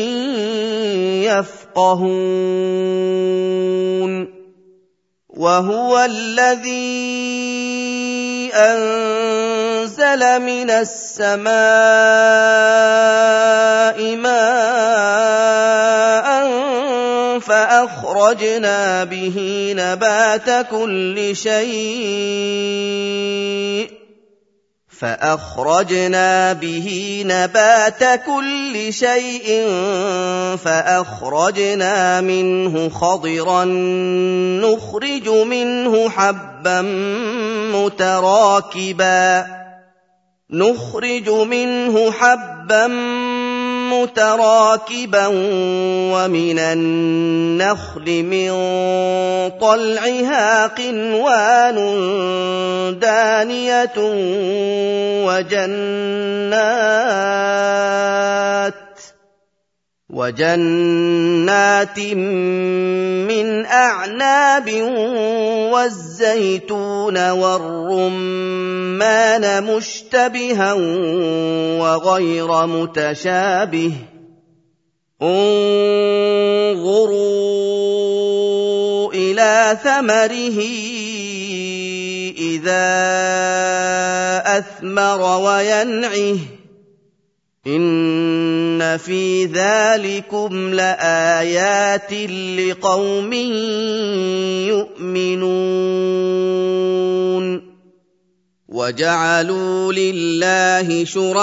S1: يفقهون وهو الذي أنزل من السماء ماء فأخرجنا به نبات كل شيء فأخرجنا منه خضرا نخرج منه حبا متراكبا ومن النخل من طلعها قنوان دانية وجنات من أعناب والزيتون والرمان مشتبها وغير متشابه انظروا إلى ثمره إذا أثمر وينعه إن في ذلكم لآيات لقوم يؤمنون وجعلوا لله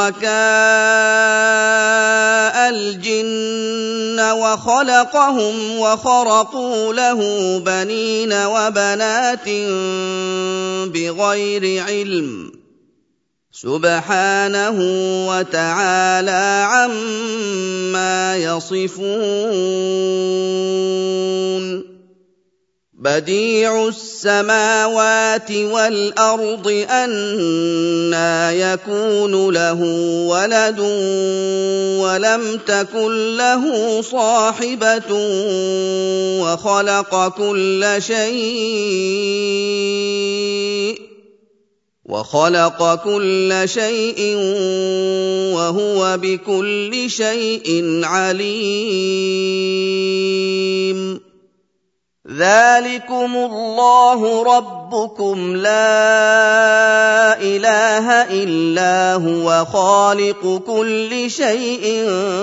S1: شركاء الجن وخلقهم وخرقوا له بنين وبنات بغير علم سبحانه وتعالى عما يصفون بديع السماوات والأرض أنى يكون له ولد ولم تكن له صاحبة وخلق كل شيء وهو بكل شيء عليم ذلكم الله ربكم لا إله إلا هو خالق كل شيء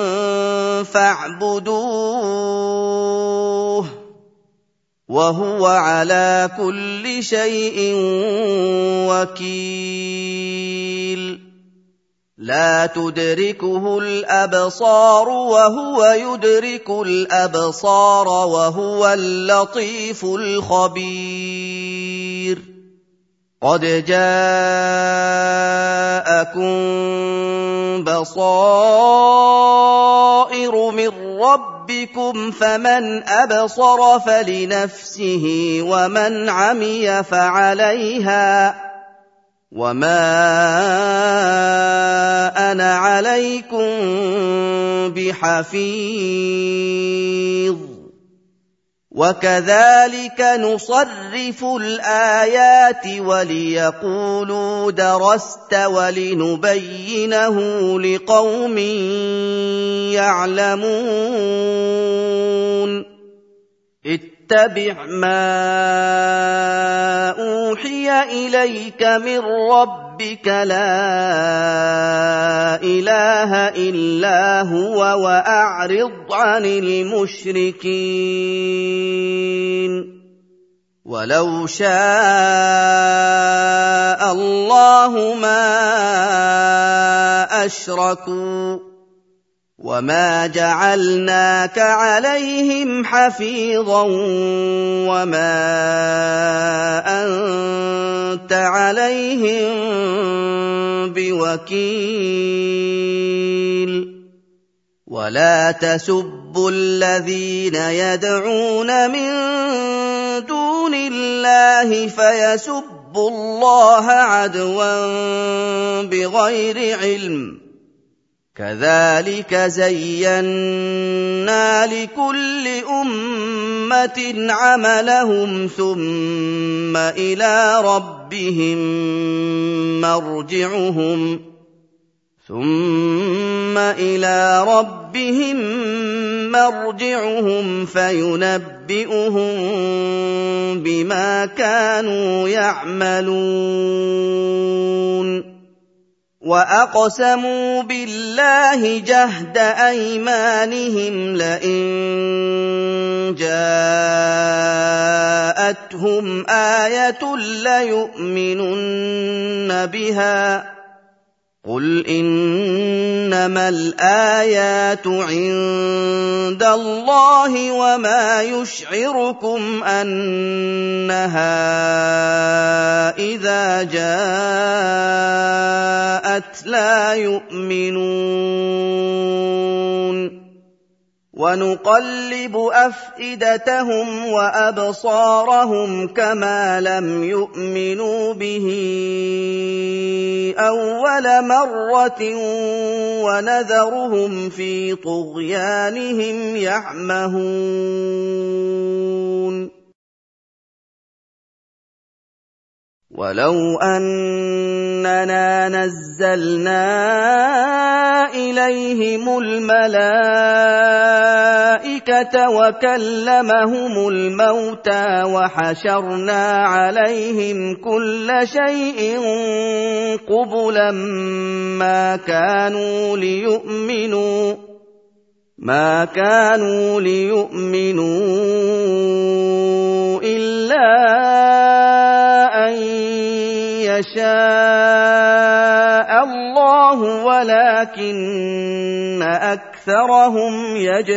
S1: فاعبدوه وهو على كل شيء وكيل لا تدركه الأبصار وهو يدرك الأبصار وهو اللطيف الخبير قد جاءكم بصائر من ربكم فمن أبصر فلنفسه ومن عمي فعليها وما أنا عليكم بحفيظ وكذلك نصرف الآيات وليقولوا درست ولنبينه لقوم يعلمون اتبع ما أوحي إليك من ربك لا إله إلا هو وأعرض عن المشركين ولو شاء الله ما أشركوا وما جعلناك عليهم حفيظا وما أنت عليهم بوكيل ولا تسبوا الذين يدعون من دون الله فيسبوا الله عدوا بغير علم كذلك زينا لكل أمة عملهم ثم إلى ربهم مرجعهم فينبئهم بما كانوا يعملون وأقسموا بالله جهد أيمانهم لئن جاءتهم آية ليؤمنن بها قل إنما الآيات عند الله وما يشعركم أنها إذا جاءت لا يؤمنون ونقلب أفئدتهم وأبصارهم كما لم يؤمنوا به أول مرة ونذرهم في طغيانهم يعمهون ولو أننا نزلنا إليهم الملائكة وكلمهم الموتى وحشرنا عليهم كل شيء قبلا ما كانوا ليؤمنوا إلا أن يشاء الله ولكن أكثرهم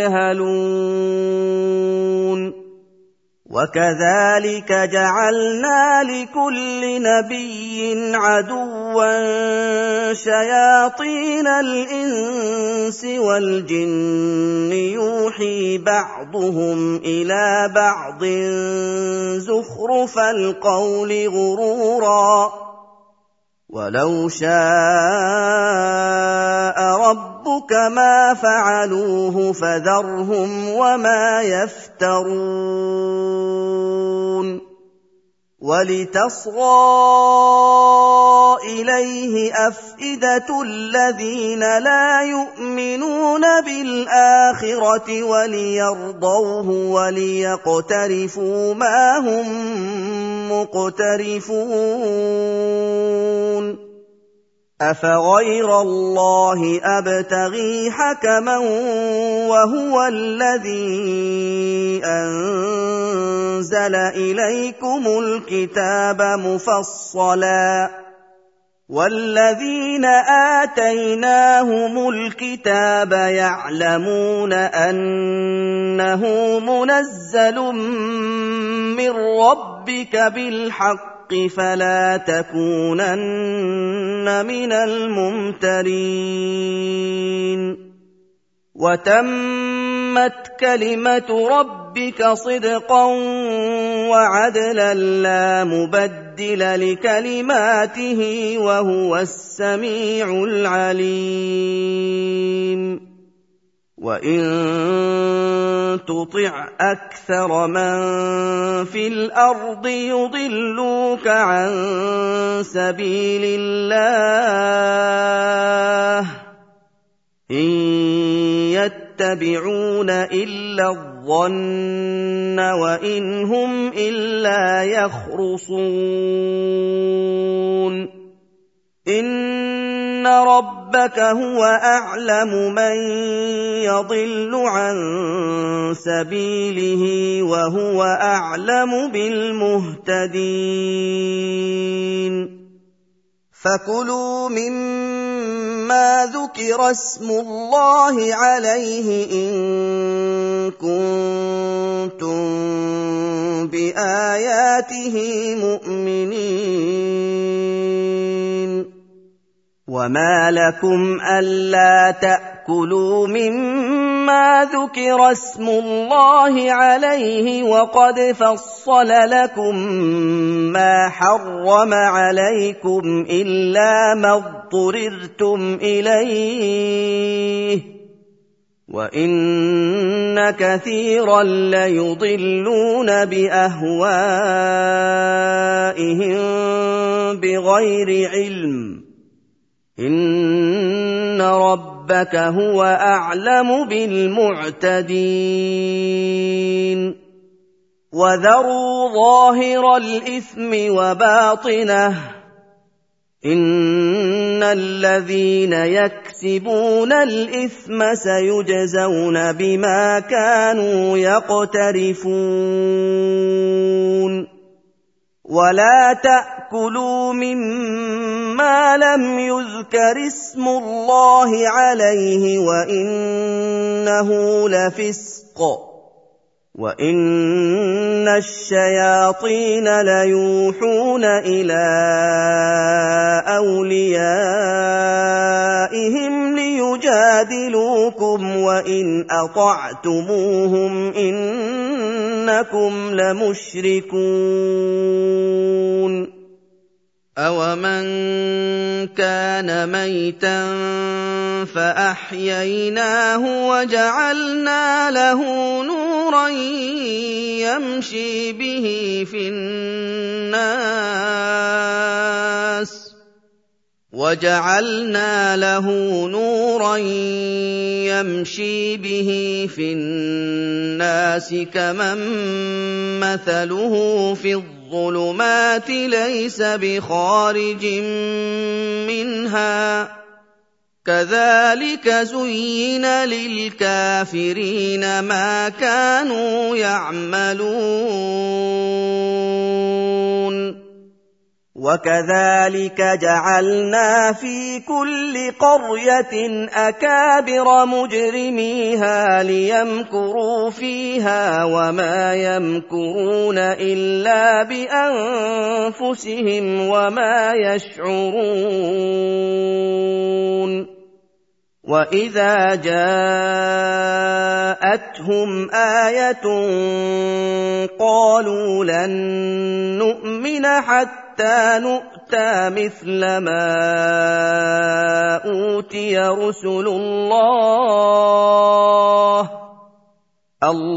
S1: يجهلون وكذلك جعلنا لكل نبي عدوا شياطين الإنس والجن يوحي بعضهم إلى بعض زخرف القول غرورا ولو شاء ربك ما فعلوه فذرهم وما يفترون ولتصغى إليه أفئدة الذين لا يؤمنون بالآخرة الْآخِرَةِ وَلِيَرْضَوْهُ وَلِيَقْتَرِفُوا مَا هُم مُّقْتَرِفُونَ أَفَغَيْرَ اللَّهِ أَبْتَغِي حَكَمًا وَهُوَ الَّذِي أَنزَلَ إِلَيْكُمُ الْكِتَابَ مُفَصَّلًا وَالَّذِينَ آتَيْنَاهُمُ الْكِتَابَ يَعْلَمُونَ أَنَّهُ مُنَزَّلٌ مِّن رَّبِّكَ بِالْحَقِّ فَلَا تَكُونَنَّ مِنَ الْمُمْتَرِينَ وَتَمَّتْ كَلِمَةُ رَبِّكَ صِدْقًا وَعَدْلًا لَّا مُبَدِّلَ لِكَلِمَاتِهِ وَهُوَ السَّمِيعُ الْعَلِيمُ وَإِن تُطِعْ أَكْثَرَ مَن فِي الْأَرْضِ يُضِلُّوكَ عَن سَبِيلِ اللَّهِ إِن يَتَّبِعُونَ إِلَّا الظَّنَّ وَإِنْ هُمْ إِلَّا يَخْرُصُونَ إِنَّ رَبَّكَ هُوَ أَعْلَمُ مَن يَضِلُّ عَن سَبِيلِهِ وَهُوَ أَعْلَمُ بِالْمُهْتَدِينَ فَكُلُوا مِمَّا ذُكِرَ اسْمُ اللَّهِ عَلَيْهِ إِن كُنتُم بِآيَاتِهِ مُؤْمِنِينَ وَمَا لَكُمْ أَلَّا تَأْكُلُوا مِمَّا ذُكِرَ اسْمُ اللَّهِ عَلَيْهِ وَقَدْ فَصَّلَ لَكُم مَّا حَرَّمَ عَلَيْكُمْ إِلَّا مَا اضْطُرِرْتُمْ إِلَيْهِ وَإِنَّ كَثِيرًا لَّيُضِلُّونَ بِأَهْوَائِهِم بِغَيْرِ عِلْمٍ إِنَّ رَبَّكَ هُوَ أَعْلَمُ بِالْمُعْتَدِينَ وَذَرُوا ظَاهِرَ الْإِثْمِ وَبَاطِنَهُ إِنَّ الَّذِينَ يَكْسِبُونَ الْإِثْمَ سَيُجْزَوْنَ بِمَا كَانُوا يَقْتَرِفُونَ وَلَا تَأْكُلُوا مِمَّا لَمْ يُذْكَرِ اسْمُ اللَّهِ عَلَيْهِ وَإِنَّهُ لَفِسْقٌ وَإِنَّ الشَّيَاطِينَ لَيُوحُونَ إِلَىٰ أَوْلِيَائِهِمْ لِيُجَادِلُوكُمْ وَإِنْ أَطَعْتُمُوهُمْ إِنَّكُمْ لَمُشْرِكُونَ أَوَمَن كَانَ مَيْتًا فَأَحْيَيْنَاهُ وَجَعَلْنَا لَهُ نُورًا يَمْشِي بِهِ فِي النَّاسِ كَمَن مَّثَلُهُ فِي الظُّلُمَاتِ لَيْسَ بِخَارِجٍ مِّنْهَا كَذَٰلِكَ زُيِّنَ لِلْكَافِرِينَ مَا كَانُوا يَعْمَلُونَ وَكَذَٰلِكَ جَعَلْنَا فِي كُلِّ قَرْيَةٍ أَكَابِرَ مُجْرِمِيهَا لِيَمْكُرُوا فِيهَا وَمَا يَمْكُرُونَ إِلَّا بِأَنفُسِهِمْ وَمَا يَشْعُرُونَ وَإِذَا جَاءَتْهُمْ آيَةٌ قَالُوا لَن نُّؤْمِنَ حَتَّىٰ نُؤْتَىٰ مِثْلَ مَا أُوتِيَ رُسُلُ اللَّهِ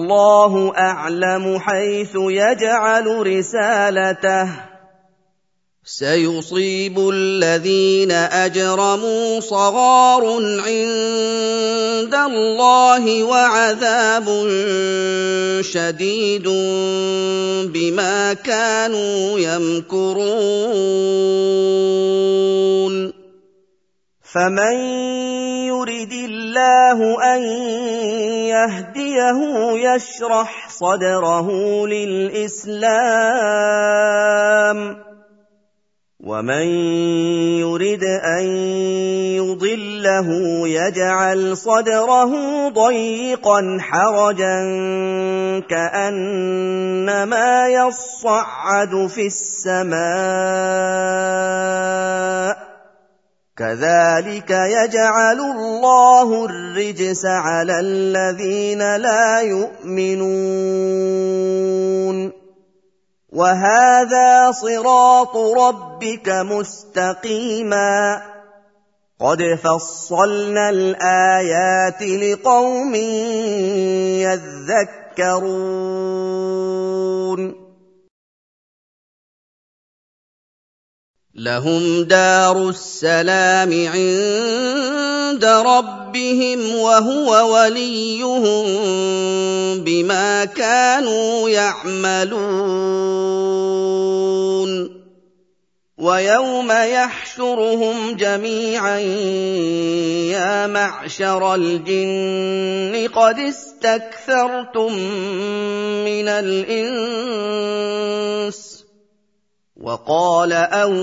S1: اللَّهُ أَعْلَمُ حَيْثُ يَجْعَلُ رِسَالَتَهُ سيصيب الذين أجرموا صغار عند الله وعذاب شديد بما كانوا يمكرون
S2: فمن يرد الله أن يهديه يشرح صدره للإسلام ومن يرد أن يضله يجعل صدره ضيقا حرجا كأنما يصعد في السماء كذلك يجعل الله الرجس على الذين لا يؤمنون وهذا صراط ربك مستقيما قد فصلنا الآيات لقوم يذكرون
S1: لهم دار السلام عند ربهم وهو وليهم بما كانوا يعملون ويوم يحشرهم جميعا يا معشر الجن قد استكثرتم من الإنس وقال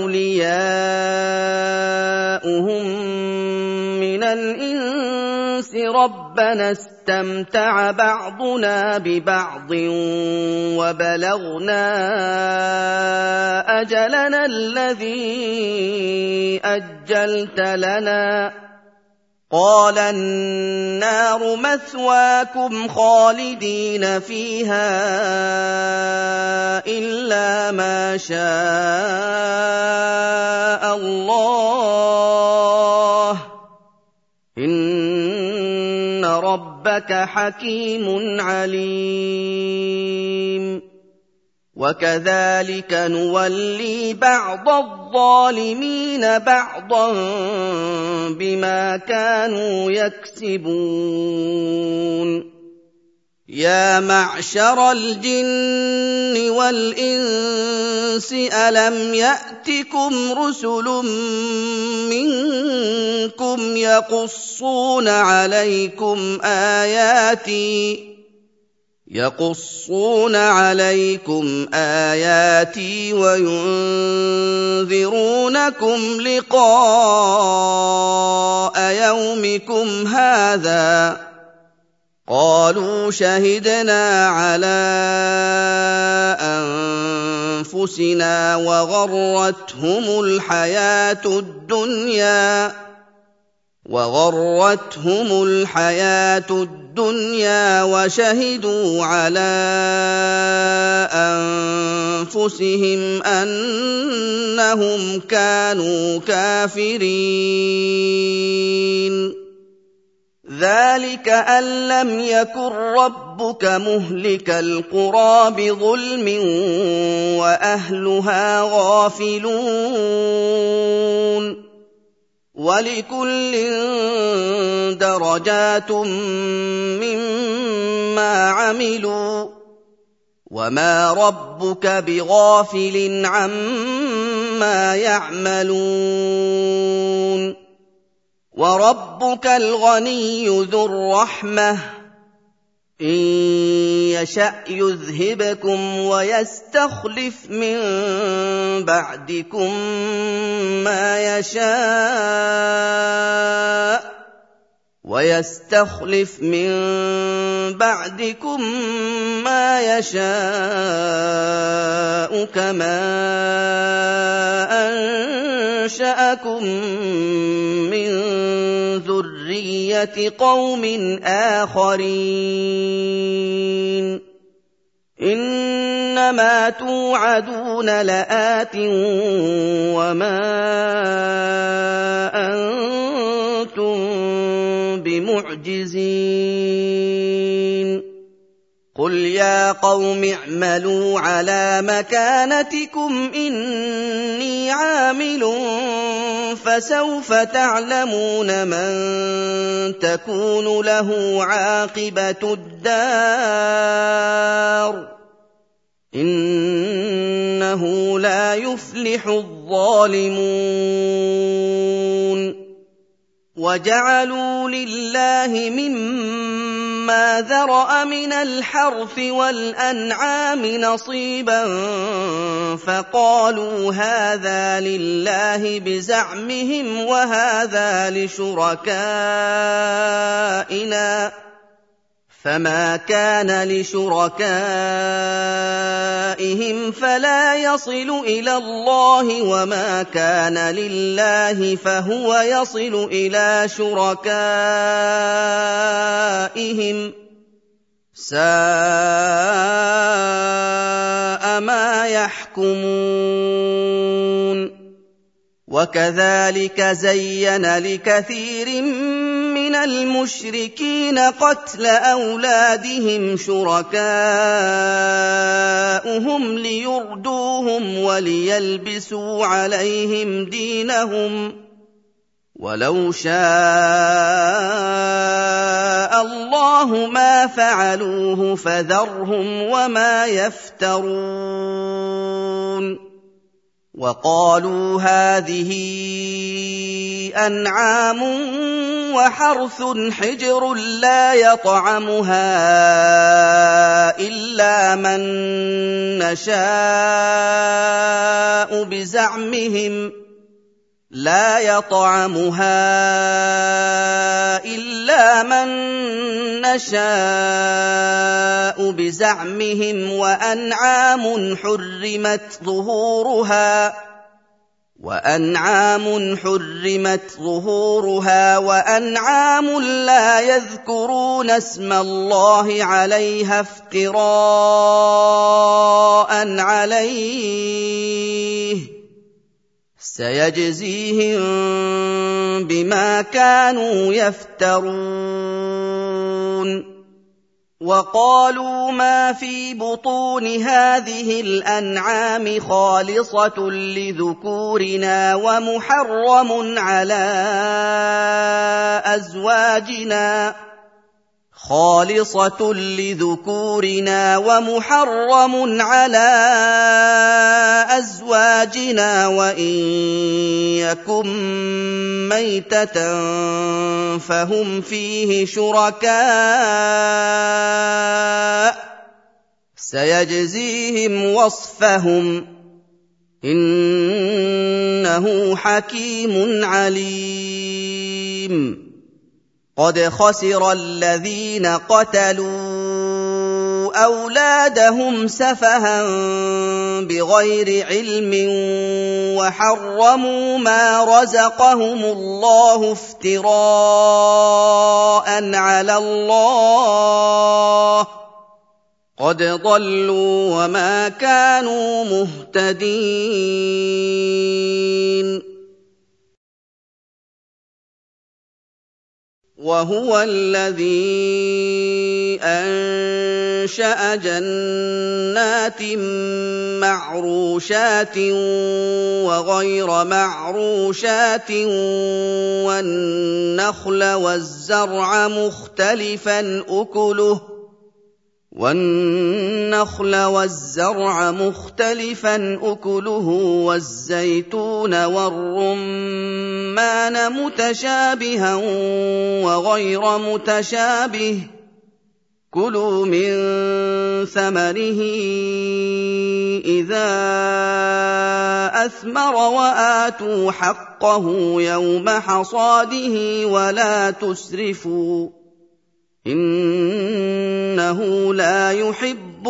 S1: أولياؤهم من الإنس ربنا استمتع بعضنا ببعض وبلغنا أجلنا الذي أجلت لنا قال النار مثواكم خالدين فيها إلا ما شاء الله إن ربك حكيم عليم وكذلك نولي بعض الظالمين بعضا بما كانوا يكسبون يا معشر الجن والإنس ألم يأتكم رسل منكم يقصون عليكم آياتي وينذرونكم لقاء يومكم هذا قالوا شهدنا على أنفسنا وغرتهم الحياة الدنيا وشهدوا على أنفسهم أنهم كانوا كافرين ذلك أن لم يكن ربك مهلك القرى بظلم وأهلها غافلون ولكل درجات مما عملوا وما ربك بغافل عما يعملون وربك الغني ذو الرحمة إن يشأ يذهبكم ويستخلف من بعدكم ما يشاء كما أنشأكم من ذرية قوم آخرين إنما توعدون لآت وما أنتم بمعجزين
S2: قُلْ يَا قَوْمِ اعْمَلُوا عَلَىٰ مَكَانَتِكُمْ إِنِّي عَامِلٌ فَسَوْفَ تَعْلَمُونَ مَن تَكُونُ لَهُ عَاقِبَةُ الدَّارِ ۗ إِنَّهُ لَا يُفْلِحُ الظَّالِمُونَ وَجَعَلُوا لِلَّهِ مِمَّا ذَرَأَ مِنَ الْحَرْثِ وَالْأَنْعَامِ نَصِيبًا فَقَالُوا هَٰذَا لِلَّهِ بِزَعْمِهِمْ وَهَٰذَا لِشُرَكَائِنَا ۖ فَمَا كَانَ لِشُرَكَائِهِمْ فَلَا يَصِلُ إِلَى اللَّهِ وَمَا كَانَ لِلَّهِ فَهُوَ يَصِلُ إِلَىٰ شُرَكَائِهِمْ ۗ سَاءَ مَا يَحْكُمُونَ وَكَذَٰلِكَ زَيَّنَ لِكَثِيرٍ مِّنَ الْمُشْرِكِينَ قَتْلَ أَوْلَادِهِمْ شُرَكَاؤُهُمْ لِيُرْدُوهُمْ وَلِيَلْبِسُوا عَلَيْهِمْ دِينَهُمْ ۖ وَلَوْ شَاءَ اللَّهُ مَا فَعَلُوهُ فَذَرْهُمْ وَمَا يَفْتَرُونَ وَقَالُوا هَٰذِهِ أَنْعَامٌ وَحَرْثٌ حِجْرٌ لَّا يَطْعَمُهَا إِلَّا مَن نَّشَاءُ بِزَعْمِهِمْ وَأَنْعَامٌ حُرِّمَتْ ظُهُورُهَا وَأَنْعَامٌ لَّا يَذْكُرُونَ اسْمَ اللَّهِ عَلَيْهَا افْتِرَاءً عَلَيْهِ ۚ سَيَجْزِيهِم بِمَا كَانُوا يَفْتَرُونَ وَقَالُوا مَا فِي بُطُونِ هَٰذِهِ الْأَنْعَامِ خَالِصَةٌ لِّذُكُورِنَا وَمُحَرَّمٌ عَلَىٰ أَزْوَاجِنَا وَإِن يَكُن مَّيْتَةً فَهُمْ فِيهِ شُرَكَاءُ ۚ سَيَجْزِيهِمْ وَصْفَهُمْ ۚ إِنَّهُ حَكِيمٌ عَلِيمٌ قَدْ خَسِرَ الَّذِينَ قَتَلُوا أَوْلَادَهُمْ سَفَهًا بِغَيْرِ عِلْمٍ وَحَرَّمُوا مَا رَزَقَهُمُ اللَّهُ افْتِرَاءً عَلَى اللَّهِ ۚ قَدْ ضَلُّوا وَمَا كَانُوا مُهْتَدِينَ وَهُوَ الَّذِي أَنشَأَ جَنَّاتٍ مَّعْرُوشَاتٍ وَغَيْرَ مَعْرُوشَاتٍ وَالنَّخْلَ وَالزَّرْعَ مُخْتَلِفًا أُكُلُهُ وَالزَّيْتُونَ وَالرُّمَّانَ مُتَشَابِهًا وَغَيْرَ مُتَشَابِهٍ ۚ كُلُوا مِن ثَمَرِهِ إِذَا أَثْمَرَ وَآتُوا حَقَّهُ يَوْمَ حَصَادِهِ وَلَا تُسْرِفُوا ۚ إِنَّهُ لَا يُحِبُّ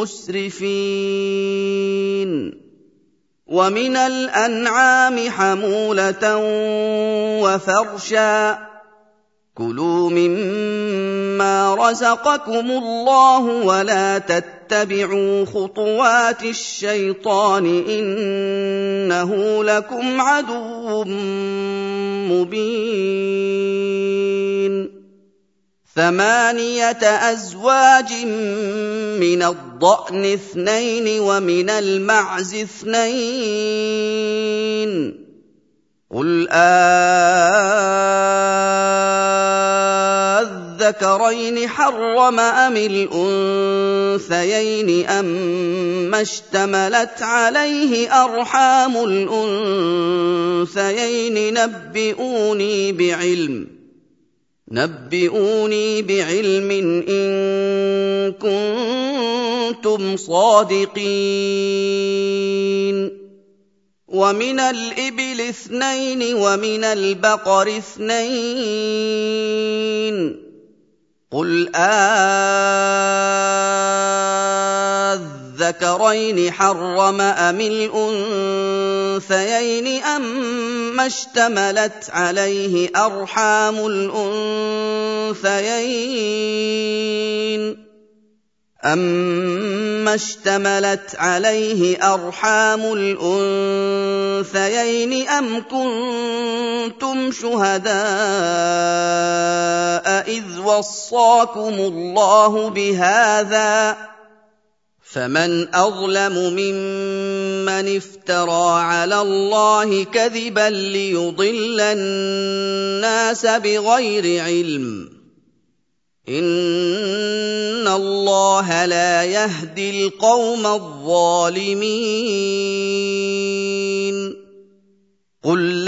S2: الْمُسْرِفِينَ وَمِنَ الْأَنْعَامِ حَمُولَةً وَفَرْشًا ۚ كُلُوا مِمَّا رَزَقَكُمُ اللَّهُ وَلَا تَتَّبِعُوا خُطُوَاتِ الشَّيْطَانِ ۚ إِنَّهُ لَكُمْ عَدُوٌّ مُّبِينٌ 8 أزواج من الضأن 2 ومن المعز 2 قل أذكرين حرم أم الأنثيين أما اشتملت عليه أرحام الأنثيين نبئوني بعلم إن كنتم صادقين ومن الإبل 2 ومن البقر 2 قل أذكرين حرم أم الأنثيين أما اشتملت عليه أرحام الأنثيين أم كنتم شهداء إذ وصاكم الله بهذا فمن أظلم ممن افترى على الله كذبا ليضل الناس بغير علم إن الله لا يهدي القوم الظالمين قل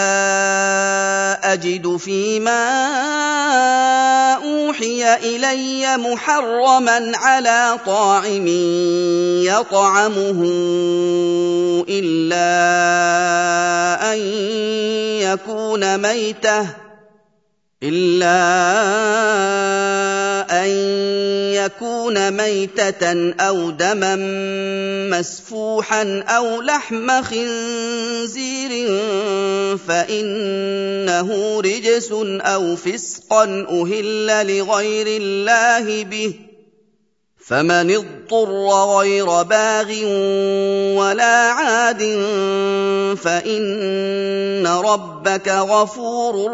S2: لا أجد فيما أوحي إلي محرما على طاعم يطعمه إلا أن يكون ميتة أو دما مسفوحا أو لحم خنزير فإنه رجس أو فسقا أهل لغير الله به فمن اضطر غير باغ ولا عاد فإن ربك غفور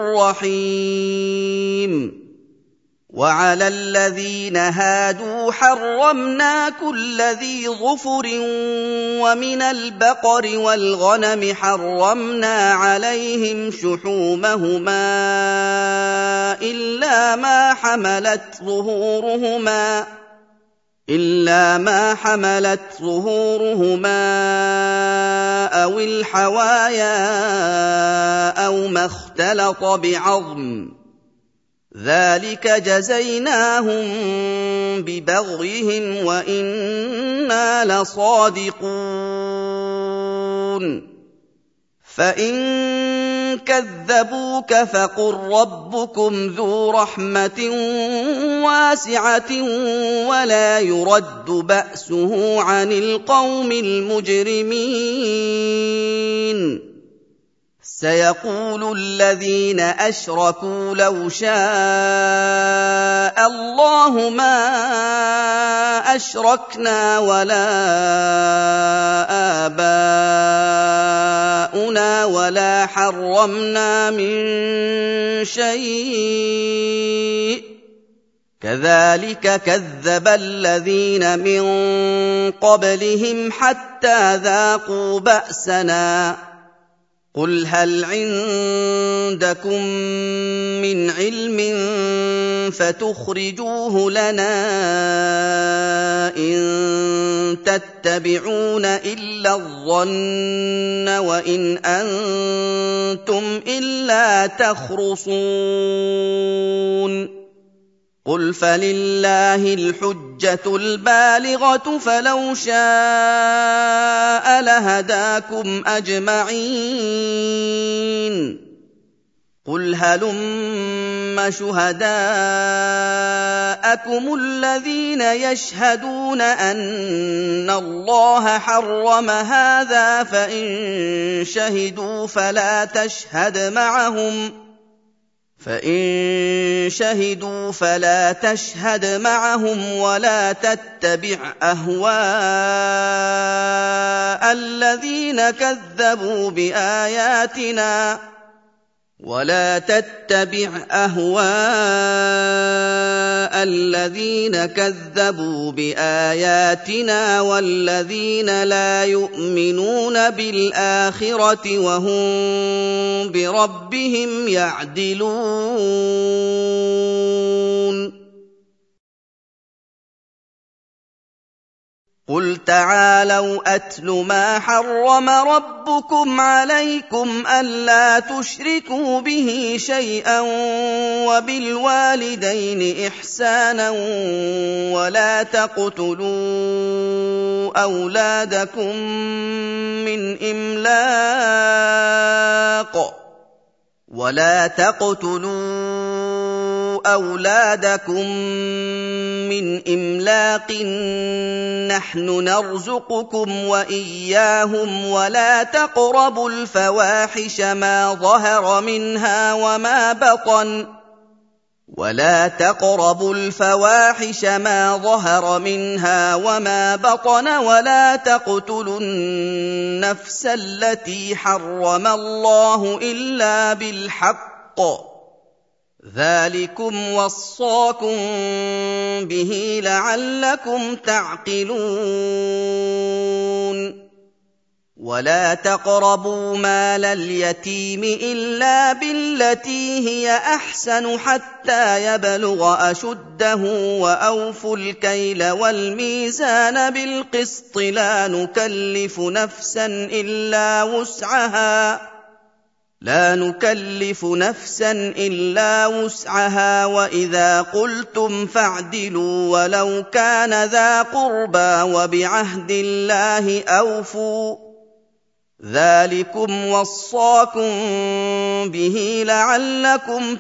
S2: رحيم وعلى الذين هادوا حرمنا كل ذي ظفر ومن البقر والغنم حرمنا عليهم شحومهما إلا ما حملت ظهورهما أو الحوايا أو ما اختلط بعظم ذلك جزيناهم ببغيهم وإنا لصادقون فإن كذبوك فقل ربكم ذو رحمة واسعة ولا يرد بأسه عن القوم المجرمين سيقول الذين أشركوا لو شاء الله ما أشركنا ولا آباؤنا ولا حرمنا من شيء كذلك كذب الذين من قبلهم حتى ذاقوا بأسنا قل هل عندكم من علم فتخرجوه لنا إن تتبعون إلا الظن وإن أنتم إلا تخرصون قل فلله الحجة البالغة فلو شاء لهداكم أجمعين قل هلم شهداءكم الذين يشهدون أن الله حرم هذا فإن شهدوا فلا تشهد معهم ولا تتبع أهواء الذين كذبوا بآياتنا ولا تتبع أهواء الذين كذبوا بآياتنا والذين لا يؤمنون بالآخرة وهم بربهم يعدلون قل تعالوا أتل ما حرم ربكم عليكم ألا تشركوا به شيئا وبالوالدين إحسانا ولا تقتلوا أولادكم من إملاق نحن نرزقكم وإياهم ولا تقربوا الفواحش ما ظهر منها وما بطن ولا تقتلوا النفس التي حرم الله إلا بالحق ذلكم وصاكم به لعلكم تعقلون ولا تقربوا مال اليتيم إلا بالتي هي أحسن حتى يبلغ أشده وأوفوا الكيل والميزان بالقسط لا نكلف نفسا إلا وسعها وإذا قلتم فاعدلوا ولو كان ذا قربى وبعهد الله أوفوا ذلكم وصاكم به لعلكم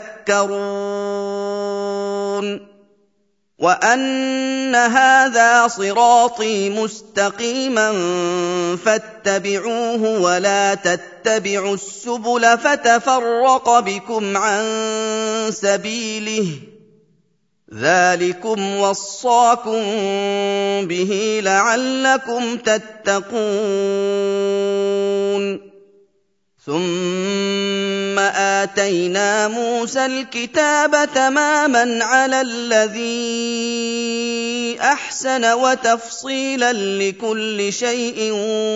S2: تذكرون وأن هذا صراطي مستقيما فاتبعوه ولا تتبعوا السبل فتفرق بكم عن سبيله ذلكم وصاكم به لعلكم تتقون ثم آتينا موسى الكتاب تماما على الذي أحسن وتفصيلا لكل شيء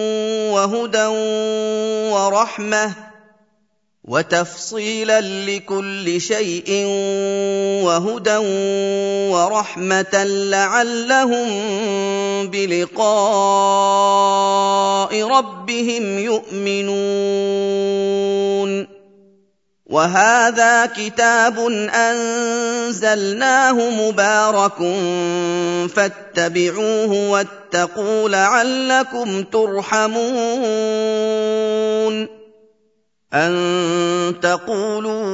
S2: وهدى ورحمة لعلهم بلقاء ربهم يؤمنون وهذا كتاب أنزلناه مبارك فاتبعوه واتقوا لعلكم ترحمون أن تقولوا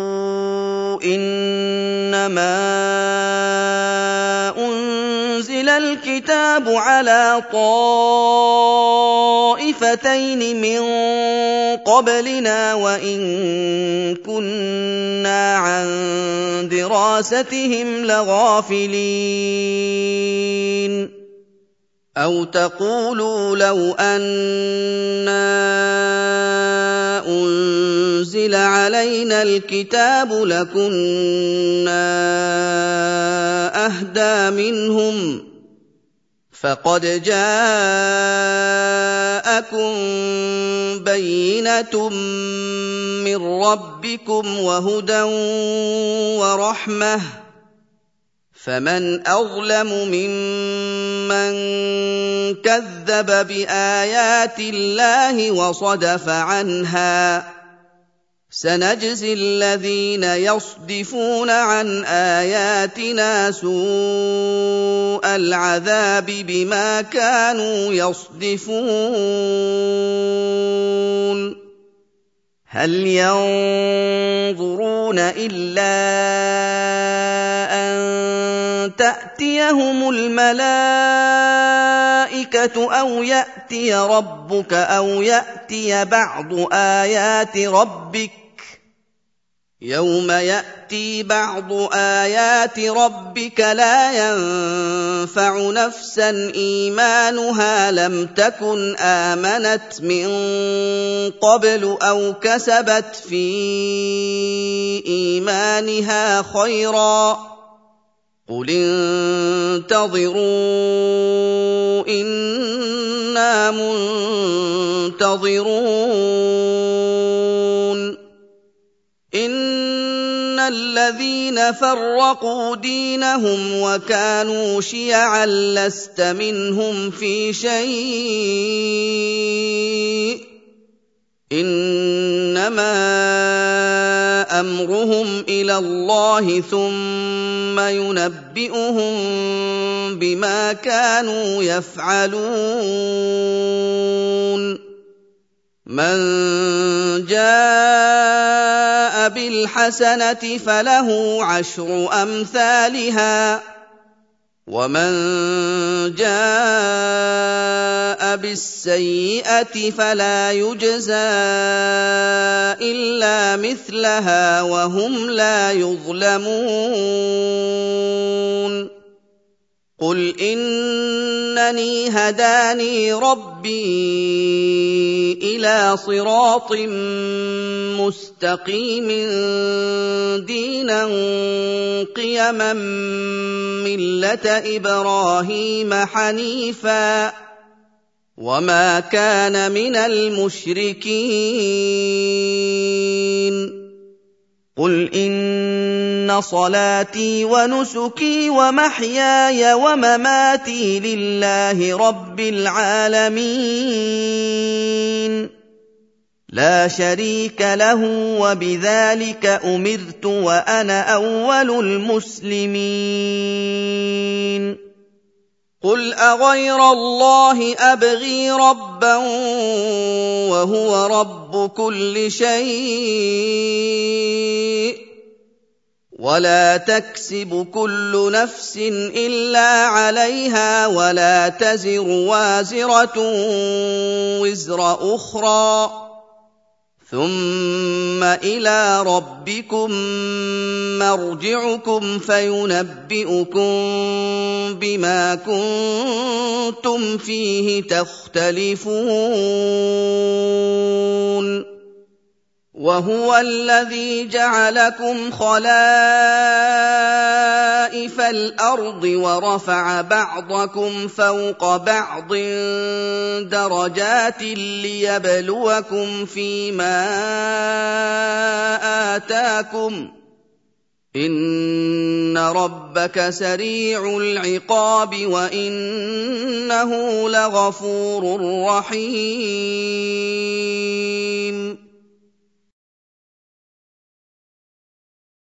S2: إنما أنزل الكتاب على طائفتين من قبلنا وإن كنا عن دراستهم لغافلين أو تقولوا لو أنا أنزل علينا الكتاب لكنا أهدى منهم فقد جاءكم بينة من ربكم وهدى ورحمة فمن أظلم ممن كذب بآيات الله وصدف عنها سنجزي الذين يصدفون عن آياتنا سوء العذاب بما كانوا يصدفون هل ينظرون إلا أن تأتيهم الملائكة أو يأتي ربك أو يأتي بعض آيات ربك يَوْمَ يَأْتِي بَعْضُ آيَاتِ رَبِّكَ لَا يَنفَعُ نَفْسًا إِيمَانُهَا لَمْ تَكُنْ آمَنَتْ مِن قَبْلُ أَوْ كَسَبَتْ فِي إِيمَانِهَا خَيْرًا ۗ قُلِ انتَظِرُوا إِنَّا مُنتَظِرُونَ إِنَّ الَّذِينَ فَرَّقُوا دِينَهُمْ وَكَانُوا شِيَعًا لَّسْتَ مِنْهُمْ فِي شَيْءٍ ۚ إِنَّمَا أَمْرُهُمْ إِلَى اللَّهِ ثُمَّ يُنَبِّئُهُم بِمَا كَانُوا يَفْعَلُونَ مَن جَاءَ بِالْحَسَنَةِ فَلَهُ عَشْرُ أَمْثَالِهَا ۖ وَمَن جَاءَ بِالسَّيِّئَةِ فَلَا يُجْزَىٰ إِلَّا مِثْلَهَا وَهُمْ لَا يُظْلَمُونَ قُلْ إِنَّنِي هَدَانِي رَبِّي إِلَىٰ صِرَاطٍ مُّسْتَقِيمٍ دِينًا قِيَمًا مِّلَّةَ إِبْرَاهِيمَ حَنِيفًا ۖ وَمَا كَانَ مِنَ الْمُشْرِكِينَ قُلْ إِنَّ صَلَاتِي وَنُسُكِي وَمَحْيَايَ وَمَمَاتِي لِلَّهِ رَبِّ الْعَالَمِينَ لَا شَرِيكَ لَهُ ۖ وَبِذَٰلِكَ أُمِرْتُ وَأَنَا أَوَّلُ الْمُسْلِمِينَ قُلْ أَغَيْرَ اللَّهِ أَبْغِي رَبًّا وَهُوَ رَبُّ كُلِّ شَيْءٍ ۖ وَلَا تَكْسِبُ كُلُّ نَفْسٍ إِلَّا عَلَيْهَا وَلَا تَزِرُ وَازِرَةٌ وِزْرَ أُخْرَىٰ ۗ ثُمَّ إِلَىٰ رَبِّكُم مَّرْجِعُكُمْ فَيُنَبِّئُكُم بِمَا كُنتُمْ فِيهِ تَخْتَلِفُونَ وَهُوَ الَّذِي جَعَلَكُمْ خَلَائِفَ الْأَرْضِ وَرَفَعَ بَعْضَكُمْ فَوْقَ بَعْضٍ دَرَجَاتٍ لِّيَبْلُوَكُمْ فِيمَا آتَاكُمْ ۗ إِنَّ رَبَّكَ سَرِيعُ الْعِقَابِ وَإِنَّهُ لَغَفُورٌ رَّحِيمٌ